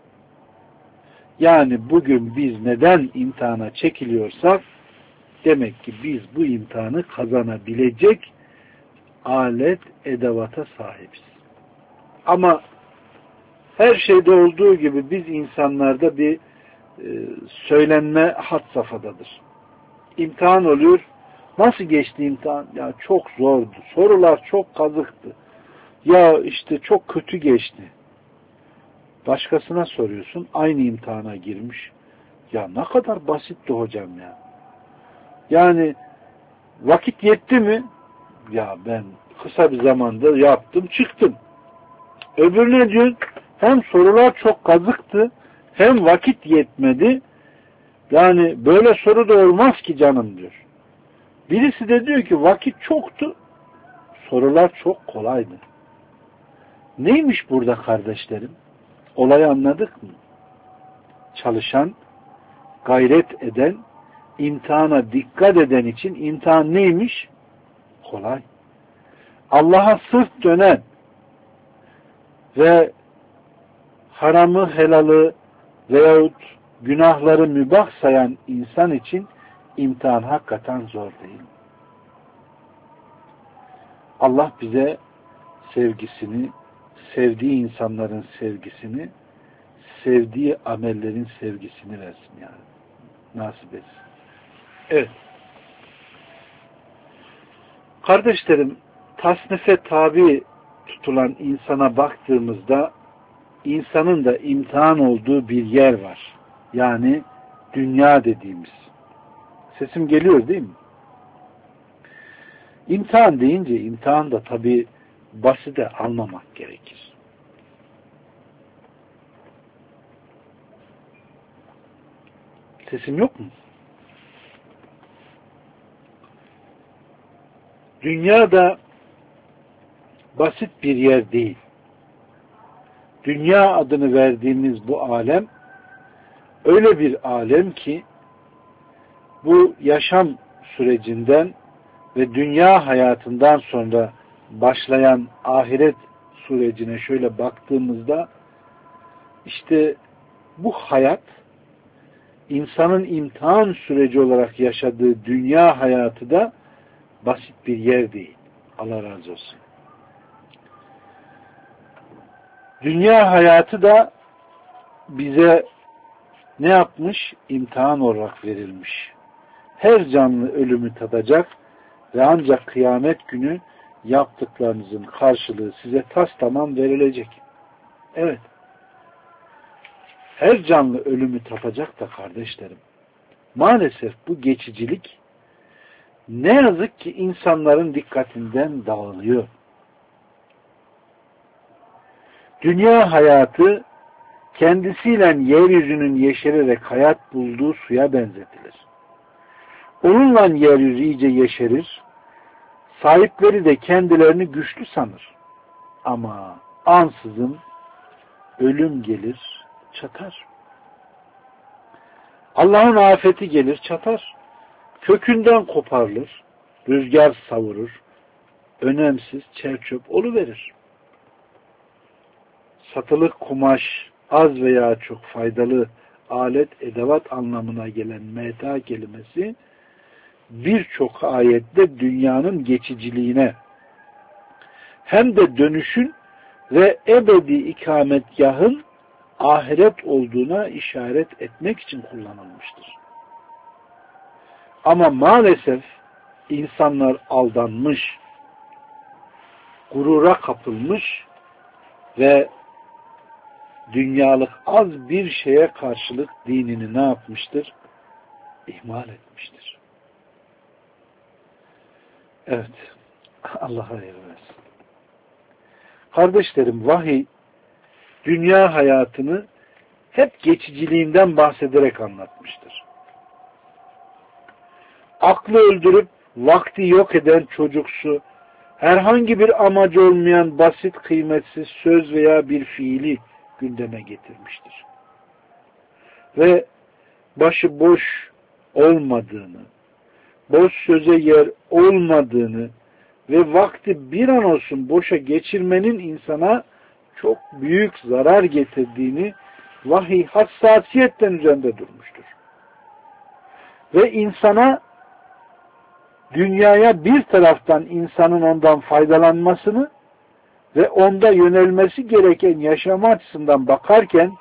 Yani bugün biz neden imtihana çekiliyorsak demek ki biz bu imtihanı kazanabilecek alet, edevata sahibiz. Ama her şeyde olduğu gibi biz insanlarda bir e, söylenme had safhadadır. İmtihan oluyor. Nasıl geçti imtihan? Ya çok zordu. Sorular çok kazıktı. Ya işte çok kötü geçti. Başkasına soruyorsun. Aynı imtihana girmiş. Ya ne kadar basitti hocam ya. Yani vakit yetti mi? Ya ben kısa bir zamanda yaptım, çıktım. Öbürüne diyor, hem sorular çok kazıktı, hem vakit yetmedi. Yani böyle soru da olmaz ki canım diyor. Birisi de diyor ki vakit çoktu, sorular çok kolaydı. Neymiş burada kardeşlerim? Olayı anladık mı? Çalışan, gayret eden, imtihana dikkat eden için imtihan neymiş? Kolay. Allah'a sırt dönen ve haramı, helalı veyahut günahları mübah sayan insan için imtihan hakikaten zor değil. Allah bize sevgisini, sevdiği insanların sevgisini, sevdiği amellerin sevgisini versin yani. Nasip etsin. Evet. Kardeşlerim, tasnife tabi tutulan insana baktığımızda insanın da imtihan olduğu bir yer var. Yani dünya dediğimiz. Sesim geliyor değil mi? İmtihan deyince imtihan da tabi basite almamak gerekir. Sesim yok mu? Dünya da basit bir yer değil. Dünya adını verdiğimiz bu alem öyle bir alem ki bu yaşam sürecinden ve dünya hayatından sonra başlayan ahiret sürecine şöyle baktığımızda işte bu hayat insanın imtihan süreci olarak yaşadığı dünya hayatı da basit bir yer değil. Allah razı olsun. Dünya hayatı da bize ne yapmış? İmtihan olarak verilmiş. Her canlı ölümü tadacak ve ancak kıyamet günü yaptıklarınızın karşılığı size tas tamam verilecek. Evet. Her canlı ölümü tatacak da kardeşlerim. Maalesef bu geçicilik ne yazık ki insanların dikkatinden dağılıyor. Dünya hayatı kendisiyle yeryüzünün yeşererek hayat bulduğu suya benzetilir. Onunla yeryüzü iyice yeşerir, sahipleri de kendilerini güçlü sanır. Ama ansızın ölüm gelir, çatar. Allah'ın afeti gelir, çatar. Kökünden koparılır, rüzgar savurur, önemsiz çerçöp oluverir. Satılık kumaş, az veya çok faydalı alet, edevat anlamına gelen meta kelimesi birçok ayette dünyanın geçiciliğine hem de dönüşün ve ebedi ikametgahın ahiret olduğuna işaret etmek için kullanılmıştır. Ama maalesef insanlar aldanmış, gurura kapılmış ve dünyalık az bir şeye karşılık dinini ne yapmıştır? İhmal etmiştir. Evet. Allah hayır versin. Kardeşlerim, vahiy dünya hayatını hep geçiciliğinden bahsederek anlatmıştır. Aklı öldürüp vakti yok eden çocuksu, herhangi bir amacı olmayan basit, kıymetsiz söz veya bir fiili gündeme getirmiştir. Ve başı boş olmadığını, boş söze yer olmadığını ve vakti bir an olsun boşa geçirmenin insana çok büyük zarar getirdiğini vahiy hassasiyetten üzerinde durmuştur. Ve insana dünyaya bir taraftan insanın ondan faydalanmasını ve onda yönelmesi gereken yaşama açısından bakarken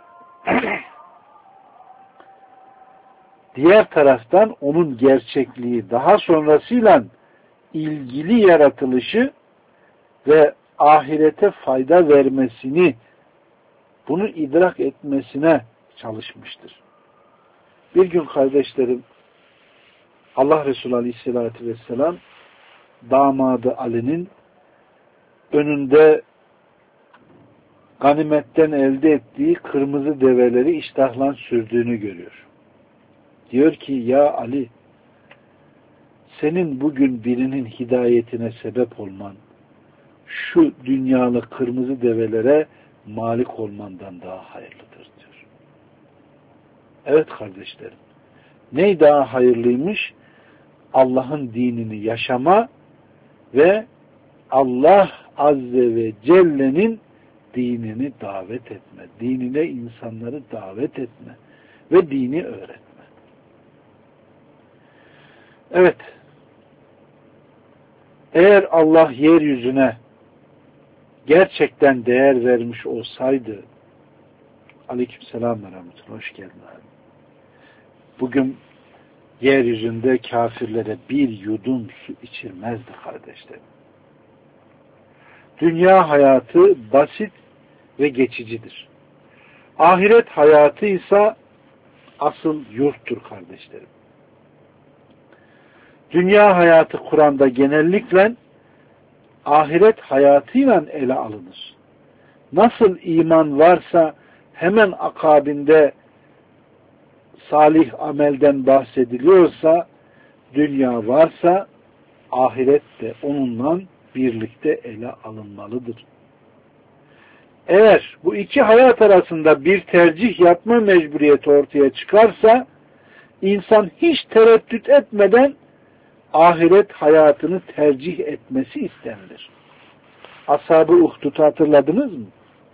diğer taraftan onun gerçekliği, daha sonrasıyla ilgili yaratılışı ve ahirete fayda vermesini, bunu idrak etmesine çalışmıştır. Bir gün kardeşlerim, Allah Resulü Aleyhisselatü Vesselam damadı Ali'nin önünde ganimetten elde ettiği kırmızı develeri iştahla sürdüğünü görüyor. Diyor ki, ya Ali, senin bugün birinin hidayetine sebep olman, şu dünyalı kırmızı develere malik olmandan daha hayırlıdır diyor. Evet kardeşlerim. Ne daha hayırlıymış? Allah'ın dinini yaşama ve Allah Azze ve Celle'nin dinini davet etme. Dinine insanları davet etme. Ve dini öğretme. Evet. Eğer Allah yeryüzüne gerçekten değer vermiş olsaydı, aleykümselam ve rahmetullah, hoş geldin abi. Bugün yeryüzünde kafirlere bir yudum su içirmezdi kardeşlerim. Dünya hayatı basit ve geçicidir. Ahiret hayatı ise asıl yurttur kardeşlerim. Dünya hayatı Kur'an'da genellikle ahiret hayatıyla ele alınır. Nasıl iman varsa hemen akabinde salih amelden bahsediliyorsa, dünya varsa ahiret de onunla birlikte ele alınmalıdır. Eğer bu iki hayat arasında bir tercih yapma mecburiyeti ortaya çıkarsa, insan hiç tereddüt etmeden ahiret hayatını tercih etmesi istenilir. Ashab-ı Uhdud'u hatırladınız mı?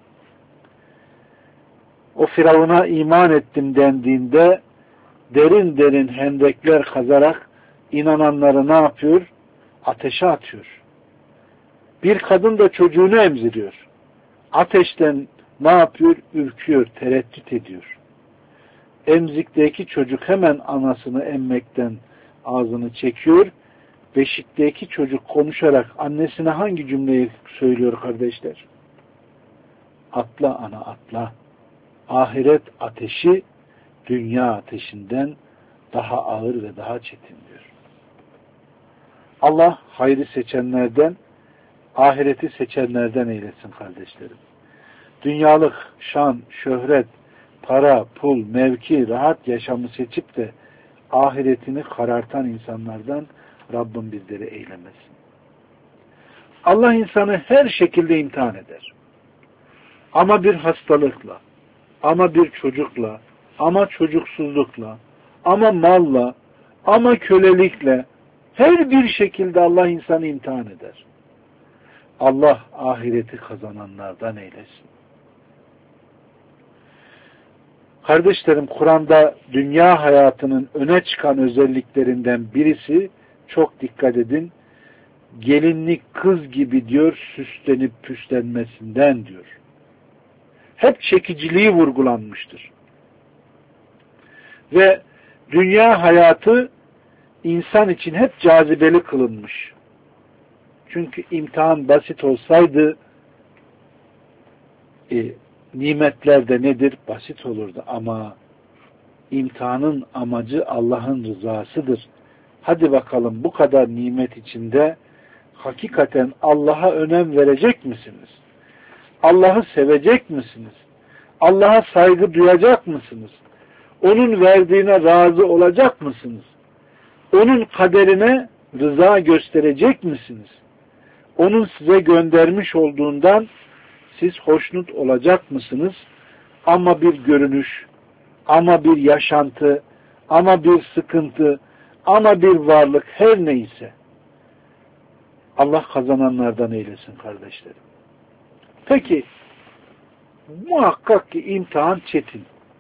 O Firavun'a iman ettim dendiğinde derin derin hendekler kazarak inananları ne yapıyor? Ateşe atıyor. Bir kadın da çocuğunu emziriyor. Ateşten ne yapıyor? Ürküyor, tereddüt ediyor. Emzikteki çocuk hemen anasını emmekten ağzını çekiyor. Beşikteki çocuk konuşarak annesine hangi cümleyi söylüyor kardeşler? Atla ana atla. Ahiret ateşi dünya ateşinden daha ağır ve daha çetin diyor. Allah hayrı seçenlerden, ahireti seçenlerden eylesin kardeşlerim. Dünyalık şan, şöhret, para, pul, mevki, rahat yaşamı seçip de ahiretini karartan insanlardan Rabbim bizleri eylemesin. Allah insanı her şekilde imtihan eder. Ama bir hastalıkla, ama bir çocukla, ama çocuksuzlukla, ama malla, ama kölelikle, her bir şekilde Allah insanı imtihan eder. Allah ahireti kazananlardan eylesin. Kardeşlerim, Kur'an'da dünya hayatının öne çıkan özelliklerinden birisi, çok dikkat edin, gelinlik kız gibi diyor, süslenip püslenmesinden diyor. Hep çekiciliği vurgulanmıştır. Ve dünya hayatı insan için hep cazibeli kılınmış. Çünkü imtihan basit olsaydı e, nimetler de nedir? Basit olurdu. Ama imtihanın amacı Allah'ın rızasıdır. Hadi bakalım bu kadar nimet içinde hakikaten Allah'a önem verecek misiniz? Allah'ı sevecek misiniz? Allah'a saygı duyacak mısınız? Onun verdiğine razı olacak mısınız? Onun kaderine rıza gösterecek misiniz? Onun size göndermiş olduğundan siz hoşnut olacak mısınız? Ama bir görünüş, ama bir yaşantı, ama bir sıkıntı, ama bir varlık her neyse Allah kazananlardan eylesin kardeşlerim. Peki muhakkak ki imtihan çetin.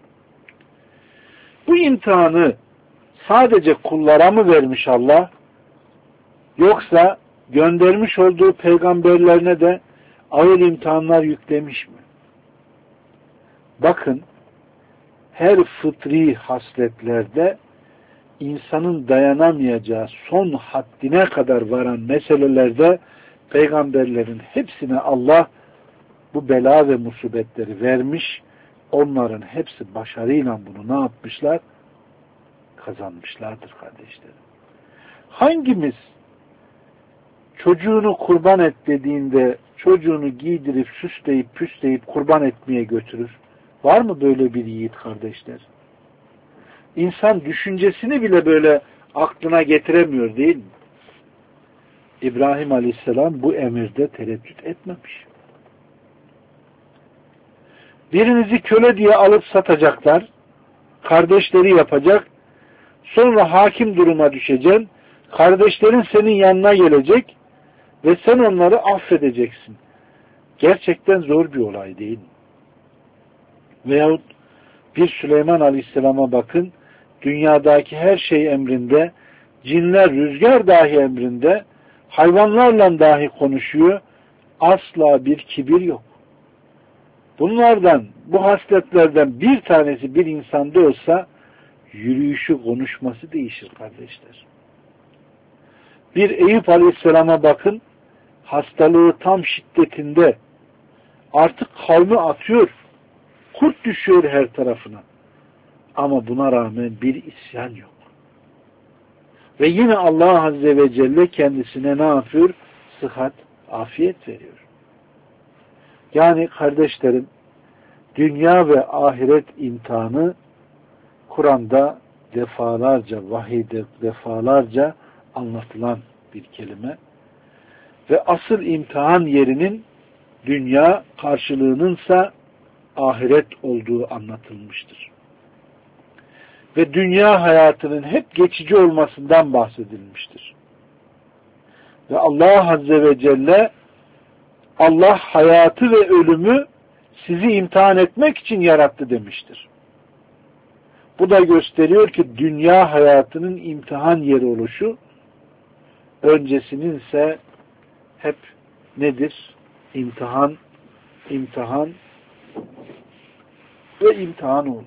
Bu imtihanı sadece kullara mı vermiş Allah? Yoksa göndermiş olduğu peygamberlerine de ağır imtihanlar yüklemiş mi? Bakın, her fıtri hasletlerde insanın dayanamayacağı son haddine kadar varan meselelerde peygamberlerin hepsine Allah bu bela ve musibetleri vermiş. Onların hepsi başarıyla bunu ne yapmışlar? Kazanmışlardır kardeşlerim. Hangimiz çocuğunu kurban et dediğinde çocuğunu giydirip süsleyip püsleyip kurban etmeye götürür? Var mı böyle bir yiğit kardeşler? İnsan düşüncesini bile böyle aklına getiremiyor değil mi? İbrahim Aleyhisselam bu emirde tereddüt etmemiş. Birinizi köle diye alıp satacaklar, kardeşleri yapacak, sonra hakim duruma düşeceksin, kardeşlerin senin yanına gelecek ve sen onları affedeceksin. Gerçekten zor bir olay değil mi? Veyahut bir Süleyman Aleyhisselam'a bakın, dünyadaki her şey emrinde, cinler, rüzgar dahi emrinde, hayvanlarla dahi konuşuyor, asla bir kibir yok. Bunlardan, bu hasletlerden bir tanesi bir insanda olsa, yürüyüşü, konuşması değişir kardeşler. Bir Eyüp Aleyhisselam'a bakın, hastalığı tam şiddetinde, artık kavmi atıyor, kurt düşüyor her tarafına. Ama buna rağmen bir isyan yok. Ve yine Allah Azze ve Celle kendisine ne yapıyor? Sıhhat, afiyet veriyor. Yani kardeşlerim, dünya ve ahiret imtihanı Kur'an'da defalarca, vahiyde defalarca anlatılan bir kelime. Ve asıl imtihan yerinin dünya, karşılığınınsa ahiret olduğu anlatılmıştır. Ve dünya hayatının hep geçici olmasından bahsedilmiştir. Ve Allah Azze ve Celle, Allah hayatı ve ölümü sizi imtihan etmek için yarattı demiştir. Bu da gösteriyor ki dünya hayatının imtihan yeri oluşu, öncesinin ise hep nedir? İmtihan, imtihan ve imtihan oldu.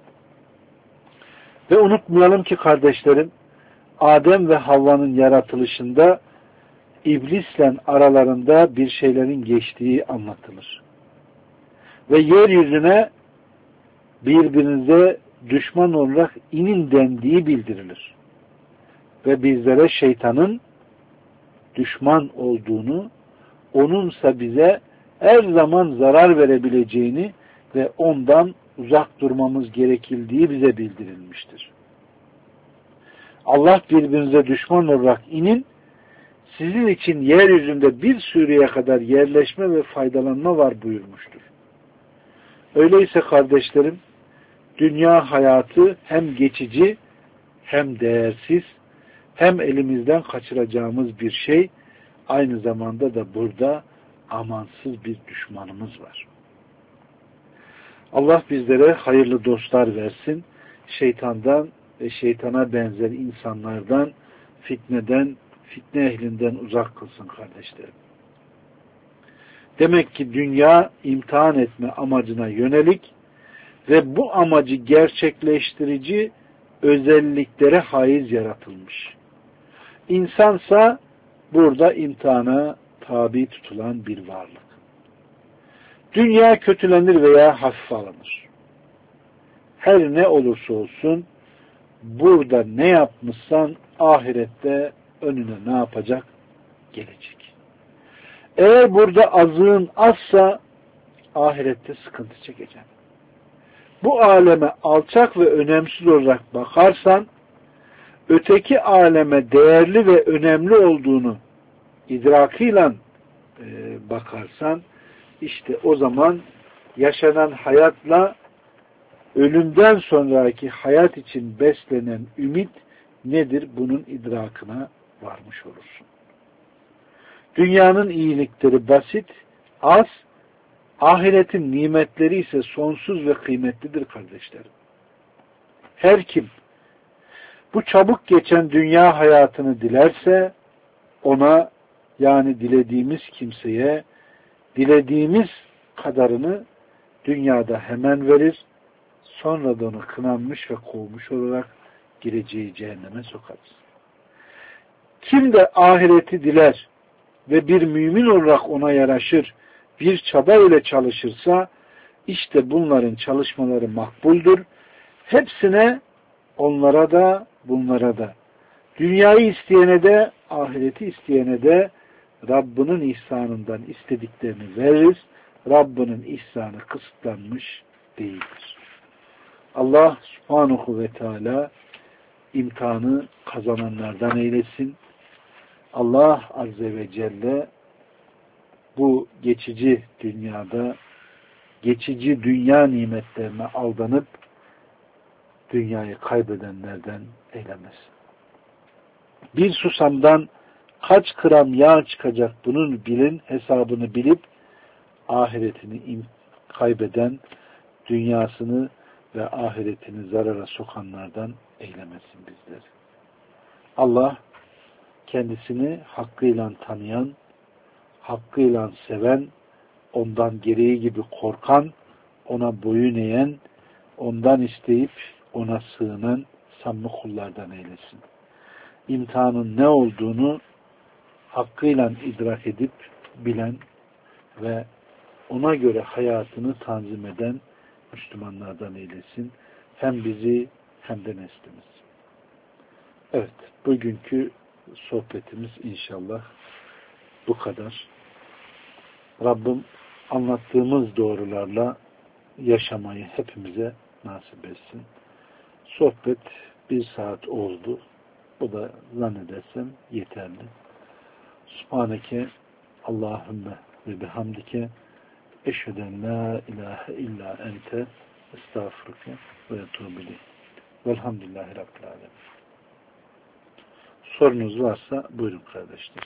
Ve unutmayalım ki kardeşlerim, Adem ve Havva'nın yaratılışında iblisle aralarında bir şeylerin geçtiği anlatılır. Ve yeryüzüne birbirinize düşman olarak inin dendiği bildirilir. Ve bizlere şeytanın düşman olduğunu, onunsa bize her zaman zarar verebileceğini ve ondan uzak durmamız gerekildiği bize bildirilmiştir. Allah birbirinize düşman olarak inin, sizin için yeryüzünde bir süreye kadar yerleşme ve faydalanma var buyurmuştur. Öyleyse kardeşlerim, dünya hayatı hem geçici, hem değersiz, hem elimizden kaçıracağımız bir şey, aynı zamanda da burada amansız bir düşmanımız var. Allah bizlere hayırlı dostlar versin, şeytandan ve şeytana benzer insanlardan, fitneden, fitne ehlinden uzak kılsın kardeşlerim. Demek ki dünya imtihan etme amacına yönelik ve bu amacı gerçekleştirici özelliklere haiz yaratılmış. İnsansa burada imtihana tabi tutulan bir varlık. Dünya kötülenir veya hafife alınır. Her ne olursa olsun burada ne yapmışsan ahirette önüne ne yapacak? Gelecek. Eğer burada azığın azsa ahirette sıkıntı çekeceksin. Bu aleme alçak ve önemsiz olarak bakarsan, öteki aleme değerli ve önemli olduğunu idrakıyla e, bakarsan, işte o zaman yaşanan hayatla ölümden sonraki hayat için beslenen ümit nedir? Bunun idrakına varmış olursun. Dünyanın iyilikleri basit, az, ahiretin nimetleri ise sonsuz ve kıymetlidir kardeşlerim. Her kim bu çabuk geçen dünya hayatını dilerse, ona, yani dilediğimiz kimseye dilediğimiz kadarını dünyada hemen verir, sonra da onu kınanmış ve kovmuş olarak gireceği cehenneme sokarız. Kim de ahireti diler ve bir mümin olarak ona yaraşır, bir çaba ile çalışırsa, işte bunların çalışmaları makbuldür. Hepsine, onlara da, bunlara da, dünyayı isteyene de, ahireti isteyene de Rabbinin ihsanından istediklerini veririz. Rabbinin ihsanı kısıtlanmış değildir. Allah Subhanahu ve Teala imtihanı kazananlardan eylesin. Allah Azze ve Celle bu geçici dünyada geçici dünya nimetlerine aldanıp dünyayı kaybedenlerden eylemesin. Bir susamdan kaç gram yağ çıkacak bunun bilin hesabını bilip ahiretini kaybeden, dünyasını ve ahiretini zarara sokanlardan eylemesin bizleri. Allah kendisini hakkıyla tanıyan, hakkıyla seven, ondan gereği gibi korkan, ona boyun eğen, ondan isteyip ona sığınan samimi kullardan eylesin. İmtihanın ne olduğunu hakkıyla idrak edip bilen ve ona göre hayatını tanzim eden Müslümanlardan eylesin. Hem bizi hem de neslimiz. Evet, bugünkü sohbetimiz inşallah bu kadar. Rabbim anlattığımız doğrularla yaşamayı hepimize nasip etsin. Sohbet bir saat oldu. Bu da zannedersem yeterli. Subhaneke Allahümme ve bihamdike eşheden la ilahe illa ente estağfurke ve etûbü ileyk. Velhamdülillahi Rabbil alemin. Sorunuz varsa buyurun kardeşler.